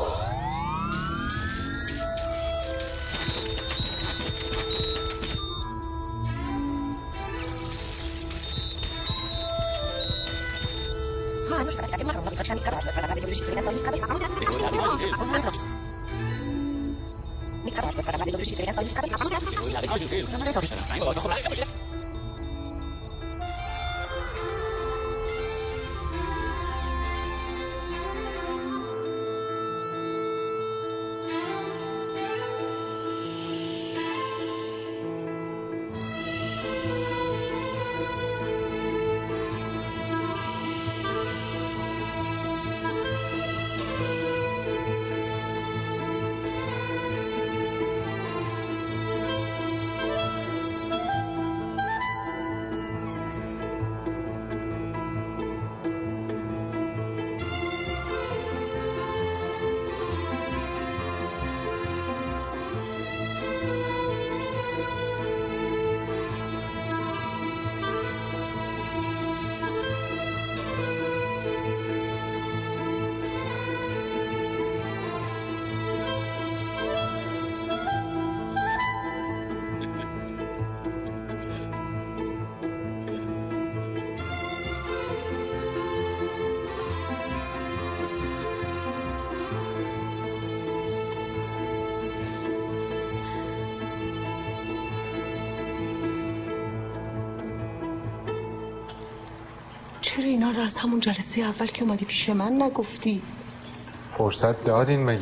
چرا اینا رو از همون جلسه اول که اومدی پیش من نگفتی؟ فرصت دادین مگه؟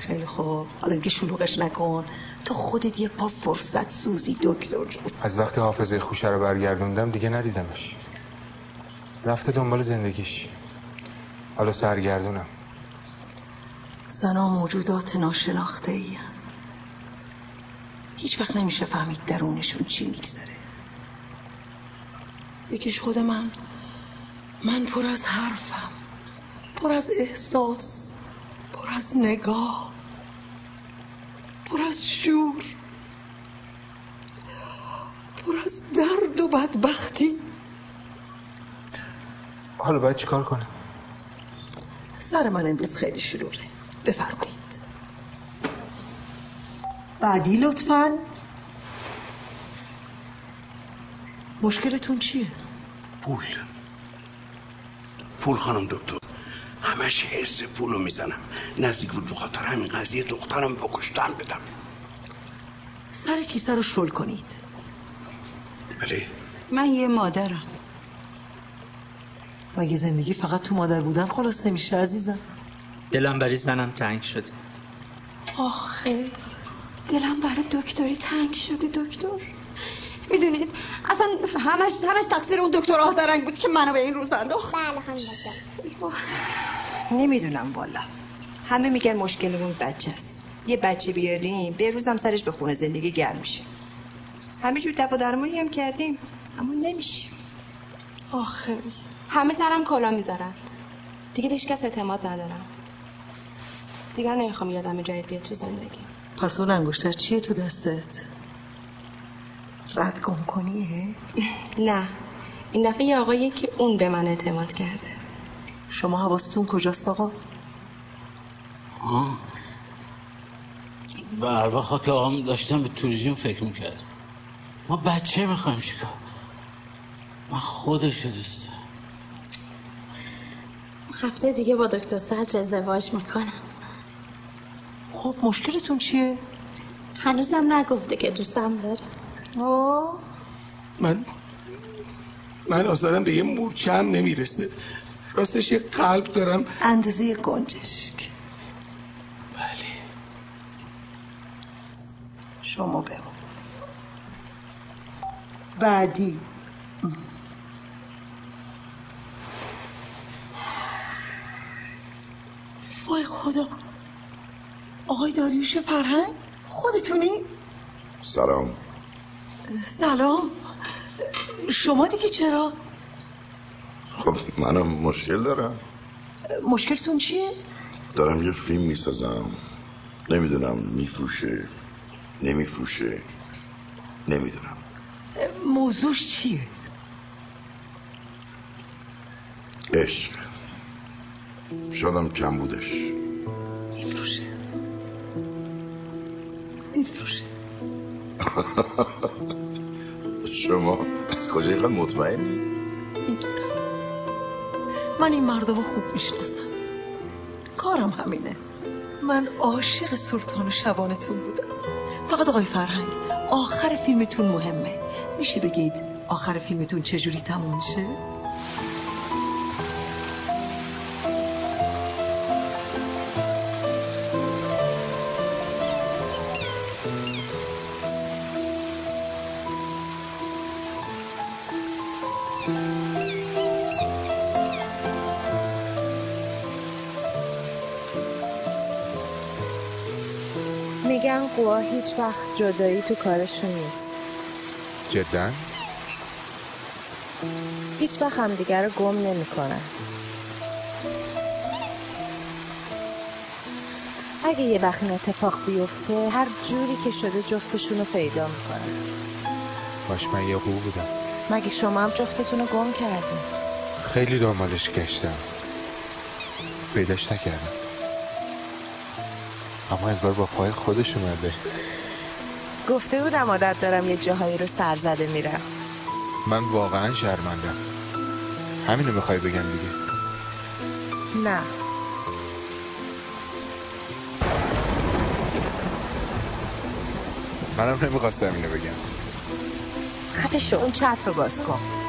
خیلی خوب، حالا دیگه شلوغش نکن. تو خودت یه پا فرصت سوزی دکتر جون. از وقتی حافظه خوشه رو برگردوندم دیگه ندیدمش. رفته دنبال زندگیش. حالا سرگردونم. زنا موجودات ناشناخته ای هم. هیچ وقت نمیشه فهمید درونشون چی میگذره. یکیش خود من من پر از حرفم، پر از احساس، پر از نگاه، پر از شور، پر از درد و بدبختی. حالا باید چی کار کنم؟ سر من امروز خیلی شلوغه. بفرمایید. بعدی لطفاً. مشکلتون چیه؟ پول. پول خانم دکتر. همش حس پولو میزنم. نزدیک بود بخاطر همین قضیه دخترم بکشتن بدم. سر کیسه رو شل کنید. بله. من یه مادرم. مگه زندگی فقط تو مادر بودن خلاص نمیشه عزیزم؟ دلم برای زنم تنگ شده. آخه دلم برای دکتری تنگ شده دکتر. میدونید اصلا همش همش تقصیر اون دکتر آذرنگ بود که منو به این روز انداخت. بله خانم دکتر. نمیدونم والا. همه میگن مشکلمون بچه است. یه بچه بیاریم به روزم سرش به خونه زندگی گرم میشه. همینجور دوا درمانی هم کردیم اما نمیشه. آخه همه سرم کلا میذارن. دیگه بهش کس اعتماد ندارم. دیگر نمیخوام یه آدم جدید بیاد تو زندگی. پس اون انگشتر چیه تو دستت؟ رد گم کنیه؟ نه، این دفعه یه آقاییه که اون به من اعتماد کرده. شما حواستون کجاست آقا؟ آه به ارواح که آقام داشتم به توریجیم فکر میکرد. ما بچه میخوایم چیکار؟ من خودشو دوست دارم. هفته دیگه با دکتر صدر ازدواج میکنم. خب مشکلتون چیه؟ هنوزم نگفته که دوستم داره. آه من من آزارم به یه مورچه هم نمیرسه. راستش یه قلب دارم اندازه گنجشک. بله. شما بمون. بعدی. وای خدا، آقای داریوش فرهنگ خودتونی؟ سلام. سلام. شما دیگه چرا؟ خب منم مشکل دارم. مشکلتون چیه؟ دارم یه فیلم میسازم، نمیدونم میفروشه نمیفروشه، نمیدونم. موضوعش چیه؟ عشق. شادم کم بودش. میفروشه میفروشه. شما از کجا اینقدر مطمئنی؟ میدونم. من این مردم رو خوب میشناسم. کارم همینه. من عاشق سلطان و شبانتون بودم. فقط آقای فرهنگ آخر فیلمتون مهمه. میشه بگید آخر فیلمتون چجوری تموم میشه؟ میگن قوا هیچ وقت جدایی تو کارشون نیست. جدا؟ هیچ وقت هم دیگر رو گم نمی کنن. اگه یه وقت این اتفاق بیفته هر جوری که شده جفتشون رو پیدا میکنن. باش من یه قو بودم. مگه شما هم جفتتون رو گم کردین؟ خیلی دنبالش گشتم، پیداش نکردم، اما انگار با پای خودش اومده. گفته بودم عادت دارم یه جاهایی رو سر زده میرم. من واقعا شرمندم. همینو میخوای بگم دیگه؟ نه. منم نمیخواستم اینو بگم. خفه شو، اون چتر رو باز کن.